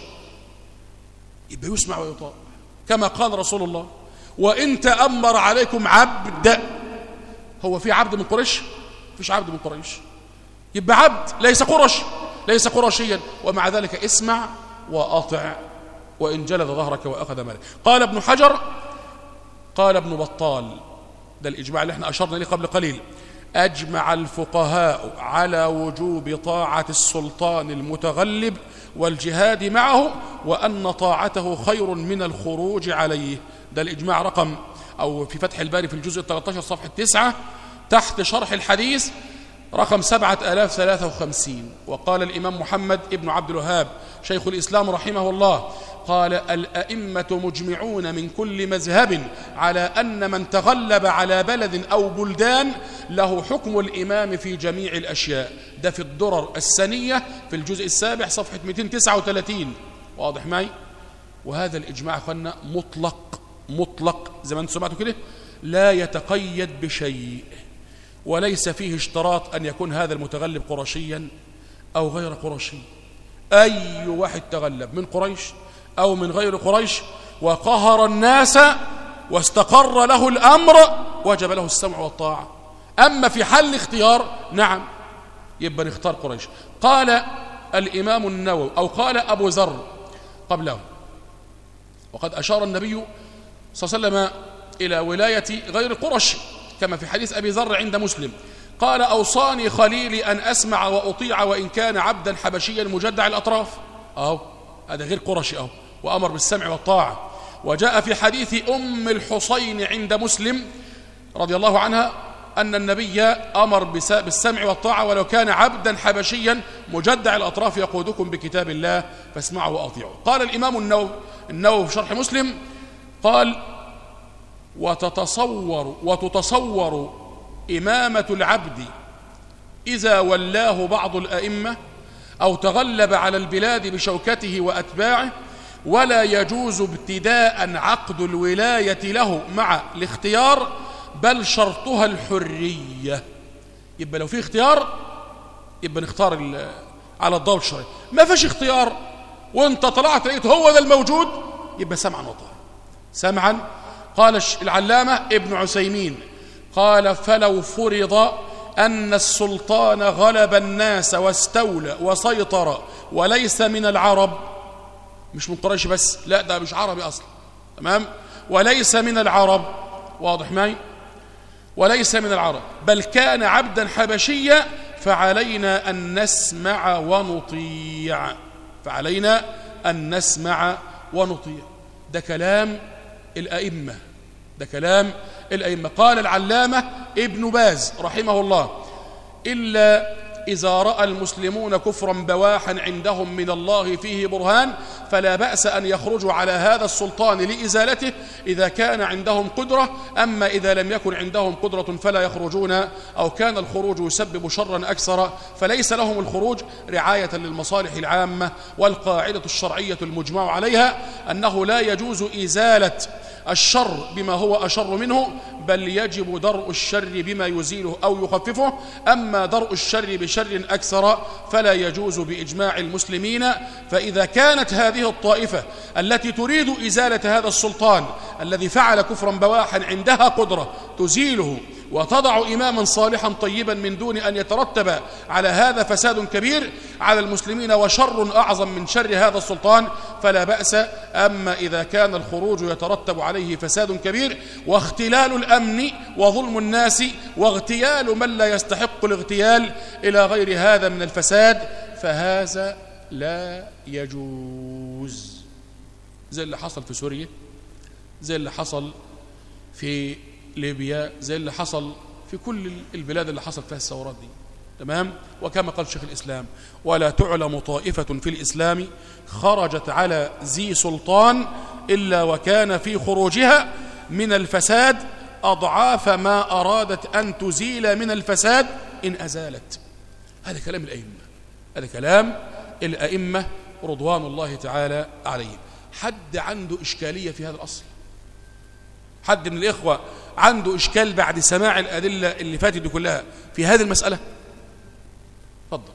يبقى يسمع ويطاع، كما قال رسول الله: وإن تأمر عليكم عبد. هو في عبد من قريش؟ فيش عبد من قريش، يبقى عبد ليس قرش ليس قرشيا، ومع ذلك اسمع وأطع وإن جلد ظهرك وأخذ مالك. قال ابن حجر، قال ابن بطال، ده الإجماع اللي احنا أشرنا إليه قبل قليل: أجمع الفقهاء على وجوب طاعة السلطان المتغلب والجهاد معه، وأن طاعته خير من الخروج عليه. ده الإجماع رقم أو في فتح الباري في الجزء الثالث عشر صفحة تسعة تحت شرح الحديث رقم سبعة آلاف ثلاثة وخمسين. وقال الإمام محمد ابن عبد الوهاب شيخ الإسلام رحمه الله: قال: الأئمة مجمعون من كل مذهب على أن من تغلب على بلد أو بلدان له حكم الإمام في جميع الأشياء. ده في الدرر السنية في الجزء السابع صفحة مئتين وتسعة وثلاثين. واضح معي؟ وهذا الإجماع أخوانا مطلق مطلق زي ما أنتم سمعتوا كده، لا يتقيد بشيء، وليس فيه اشتراط أن يكون هذا المتغلب قرشيا أو غير قرشي. أي واحد تغلب من قريش أو من غير قريش وقهر الناس واستقر له الأمر وجب له السمع والطاعة. أما في حل اختيار، نعم، يبقى نختار قريش. قال الإمام النووي أو قال أبو ذر قبله: وقد أشار النبي صلى الله عليه وسلم إلى ولاية غير قرش كما في حديث أبي ذر عند مسلم: قال أوصاني خليلي أن أسمع وأطيع وإن كان عبدا حبشيا مجدع الأطراف. أهو هذا غير قرشي أهو، وأمر بالسمع والطاعة. وجاء في حديث أم الحصين عند مسلم رضي الله عنها أن النبي أمر بالسمع والطاعة ولو كان عبدا حبشيا مجدع الأطراف يقودكم بكتاب الله فاسمعوا وأطيعوا. قال الإمام النووي النووي في شرح مسلم قال وتتصور وتتصور إمامة العبد إذا ولاه بعض الأئمة أو تغلب على البلاد بشوكته وأتباعه، ولا يجوز ابتداء عقد الولاية له مع الاختيار، بل شرطها الحرية. يبقى لو في اختيار يبقى نختار على الضوء الشرعي، ما فيش اختيار وانت طلعت لقيت هو ده الموجود يبقى سمعا وطاعة. سمعا. قال العلامة ابن عثيمين قال فلو فرض أن السلطان غلب الناس واستولى وسيطر وليس من العرب، مش من قريش بس، لا ده مش عربي أصلا، تمام، وليس من العرب، واضح معي، وليس من العرب، بل كان عبدا حبشيا، فعلينا أن نسمع ونطيع، فعلينا أن نسمع ونطيع. ده كلام الأئمة، ده كلام الأئمة. قال العلامة ابن باز رحمه الله إلا إذا رأى المسلمون كفرا بواحا عندهم من الله فيه برهان فلا بأس أن يخرجوا على هذا السلطان لإزالته إذا كان عندهم قدرة، أما إذا لم يكن عندهم قدرة فلا يخرجون، أو كان الخروج يسبب شرا أكثر فليس لهم الخروج رعاية للمصالح العامة. والقاعدة الشرعية المجمع عليها أنه لا يجوز إزالة الشر بما هو أشر منه، بل يجب درء الشر بما يزيله أو يخففه، أما درء الشر بشر أكثر فلا يجوز بإجماع المسلمين. فإذا كانت هذه الطائفة التي تريد إزالة هذا السلطان الذي فعل كفرا بواحا عندها قدرة تزيله وتضع إماما صالحا طيبا من دون أن يترتب على هذا فساد كبير على المسلمين وشر أعظم من شر هذا السلطان فلا بأس. أما إذا كان الخروج يترتب عليه فساد كبير واختلال الأمن وظلم الناس واغتيال من لا يستحق الاغتيال إلى غير هذا من الفساد فهذا لا يجوز، زي اللي حصل في سوريا، زي اللي حصل في ليبيا، زي اللي حصل في كل البلاد اللي حصل فيها الثورات دي، تمام. وكما قال شيخ الإسلام ولا تعلم طائفة في الإسلام خرجت على ذي سلطان إلا وكان في خروجها من الفساد أضعاف ما أرادت أن تزيل من الفساد إن أزالت. هذا كلام الأئمة، هذا كلام الأئمة رضوان الله تعالى عليهم. حد عنده إشكالية في هذا الأصل؟ حد من الإخوة عنده إشكال بعد سماع الأدلة اللي فاتت دي كلها في هذه المسألة؟ تفضل.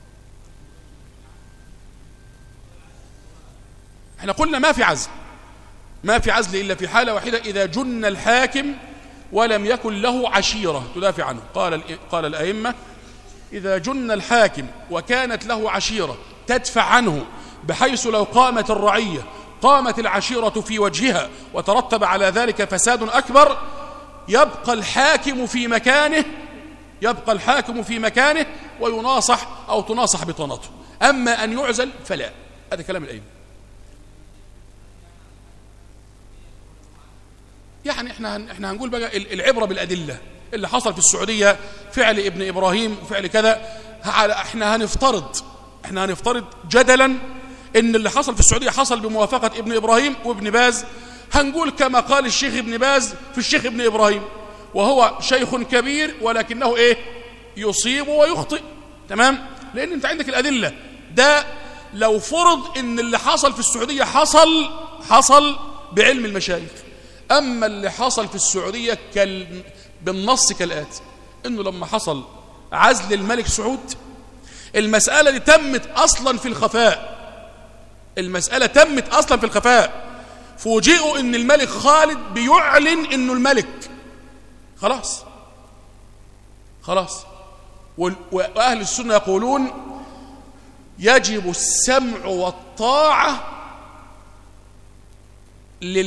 احنا قلنا ما في عزل، ما في عزل إلا في حالة واحدة، إذا جن الحاكم ولم يكن له عشيرة تدافع عنه. قال قال الأئمة إذا جن الحاكم وكانت له عشيرة تدفع عنه، بحيث لو قامت الرعية قامت العشيرة في وجهها وترتب على ذلك فساد أكبر، يبقى الحاكم في مكانه، يبقى الحاكم في مكانه ويناصح أو تناصح بطانته. أما أن يعزل فلا. هذا كلام الأئمة. يعني احنا احنا هنقول بقى العبرة بالأدلة. اللي حصل في السعودية فعل ابن إبراهيم وفعل كذا، احنا هنفترض احنا هنفترض جدلا ان اللي حصل في السعودية حصل بموافقة ابن إبراهيم وابن باز، هنقول كما قال الشيخ ابن باز في الشيخ ابن إبراهيم، وهو شيخ كبير ولكنه ايه يصيب ويخطئ، تمام، لان انت عندك الأدلة. ده لو فرض ان اللي حصل في السعودية حصل حصل بعلم المشايخ. اما اللي حصل في السعودية كال... بالنص كالآتي، انه لما حصل عزل الملك سعود المسألة دي تمت اصلا في الخفاء، المسألة تمت اصلا في الخفاء، فوجئوا ان الملك خالد بيعلن انه الملك، خلاص خلاص. واهل السنة يقولون يجب السمع والطاعة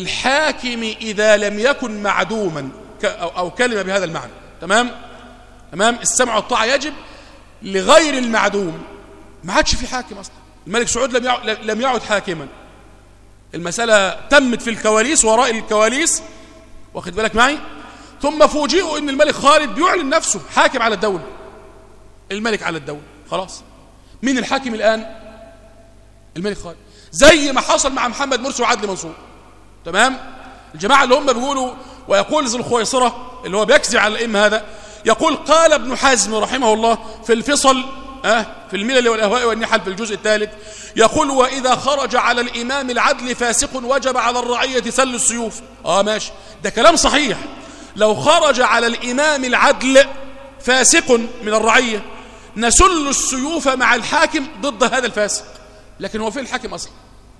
للحاكم إذا لم يكن معدوما، أو كلمة بهذا المعنى، تمام. تمام؟ السمع والطاعة يجب لغير المعدوم. ما عادش في حاكم أصلا، الملك سعود لم يعد, لم يعد حاكما، المسألة تمت في الكواليس وراء الكواليس، واخد بالك معي؟ ثم فوجئوا ان الملك خالد بيعلن نفسه حاكم على الدولة، الملك على الدولة خلاص. مين الحاكم الآن؟ الملك خالد، زي ما حصل مع محمد مرسي وعدلي منصور. تمام؟ الجماعة اللي هم بيقولوا، ويقول ذو الخويصرة اللي هو بيكذب على الأئمة هذا، يقول قال ابن حزم رحمه الله في الفصل أه في الملل والأهواء والنحل في الجزء الثالث، يقول وإذا خرج على الإمام العدل فاسق وجب على الرعية سل السيوف. آه ماشي، ده كلام صحيح. لو خرج على الإمام العدل فاسق من الرعية نسل السيوف مع الحاكم ضد هذا الفاسق. لكن هو فين الحاكم أصلا؟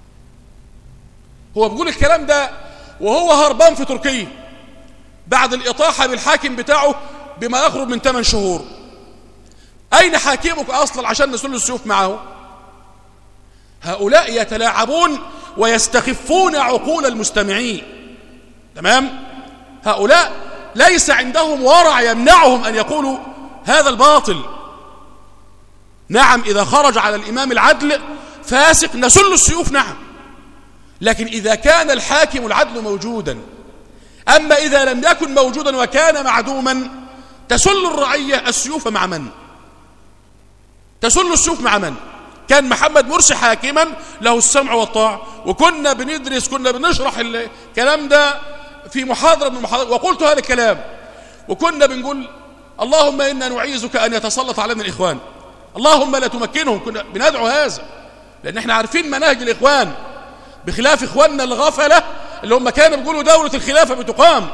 هو بيقول الكلام ده وهو هربان في تركيا بعد الإطاحة بالحاكم بتاعه بما يقرب من ثمان شهور. أين حاكمك أصلا عشان نسل السيوف معه؟ هؤلاء يتلاعبون ويستخفون عقول المستمعين. تمام؟ هؤلاء ليس عندهم ورع يمنعهم أن يقولوا هذا الباطل. نعم، إذا خرج على الإمام العدل فاسق نسل السيوف، نعم، لكن إذا كان الحاكم العدل موجودا. أما إذا لم يكن موجودا وكان معدوما تسل الرعية السيوف مع من؟ تسل السيوف مع من؟ كان محمد مرسي حاكما له السمع والطاعة، وكنا بندرس كنا بنشرح الكلام ده في محاضرة من المحاضرات، وقلت هذا الكلام، وكنا بنقول اللهم إنا نعيذك أن يتسلط علينا الإخوان، اللهم لا تمكنهم. كنا بندعو هذا لأن احنا عارفين مناهج الإخوان، بخلاف إخواننا الغفلة اللي هم كانوا بيقولوا دولة الخلافة بتقام،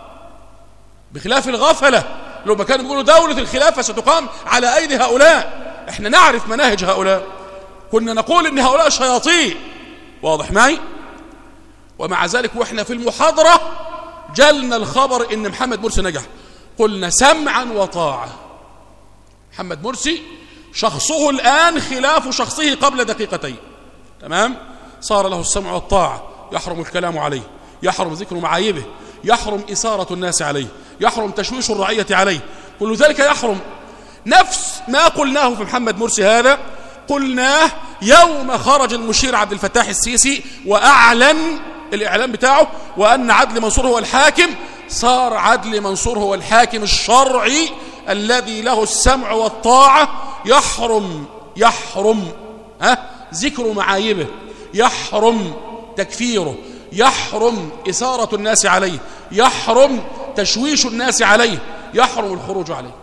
بخلاف الغفلة اللي هم كانوا بيقولوا دولة الخلافة ستقام على أيدي هؤلاء. احنا نعرف مناهج هؤلاء، كنا نقول ان هؤلاء شياطين، واضح معي؟ ومع ذلك واحنا في المحاضرة جالنا الخبر ان محمد مرسي نجح، قلنا سمعا وطاعة. محمد مرسي شخصه الآن خلاف شخصه قبل دقيقتين. تمام؟ صار له السمع والطاعة، يحرم الكلام عليه، يحرم ذكر معايبه، يحرم إثارة الناس عليه، يحرم تشويش الرعية عليه، كل ذلك يحرم. نفس ما قلناه في محمد مرسي هذا قلناه يوم خرج المشير عبد الفتاح السيسي وأعلن الإعلان بتاعه وأن عدلي منصور هو الحاكم. صار عدلي منصور هو الحاكم الشرعي الذي له السمع والطاعة. يحرم يحرم ها ذكر معايبه، يحرم تكفيره، يحرم إثارة الناس عليه، يحرم تشويش الناس عليه، يحرم الخروج عليه.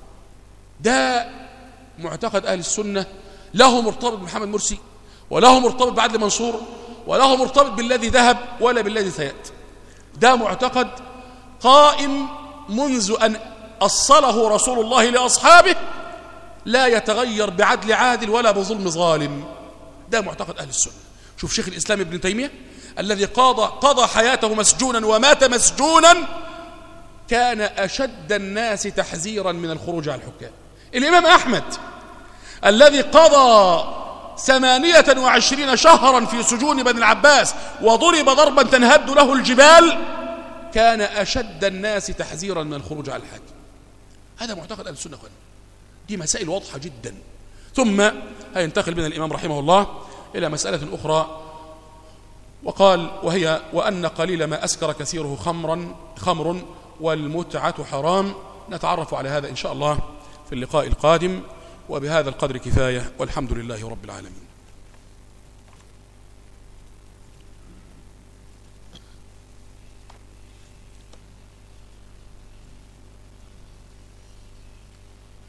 ده معتقد أهل السنة، له مرتبط بمحمد مرسي، وله مرتبط بعدلي منصور، وله مرتبط بالذي ذهب ولا بالذي سيأتي. ده معتقد قائم منذ أن أصله رسول الله لأصحابه، لا يتغير بعدل عادل ولا بظلم ظالم. ده معتقد أهل السنة. شوف شيخ الإسلام ابن تيمية الذي قضى, قضى حياته مسجونا ومات مسجونا، كان أشد الناس تحذيرا من الخروج على الحكام. الإمام أحمد الذي قضى ثمانية وعشرين شهرا في سجون بني العباس وضرب ضربا تنهد له الجبال، كان أشد الناس تحذيرا من الخروج على الحاكم. هذا معتقد أهل السنة. دي مسائل واضحة جدا. ثم هينتقل بنا الإمام رحمه الله إلى مسألة أخرى، وقال وهي وأن قليل ما أسكر كثيره خمرا خمر والمتعة حرام. نتعرف على هذا إن شاء الله في اللقاء القادم، وبهذا القدر كفاية، والحمد لله رب العالمين.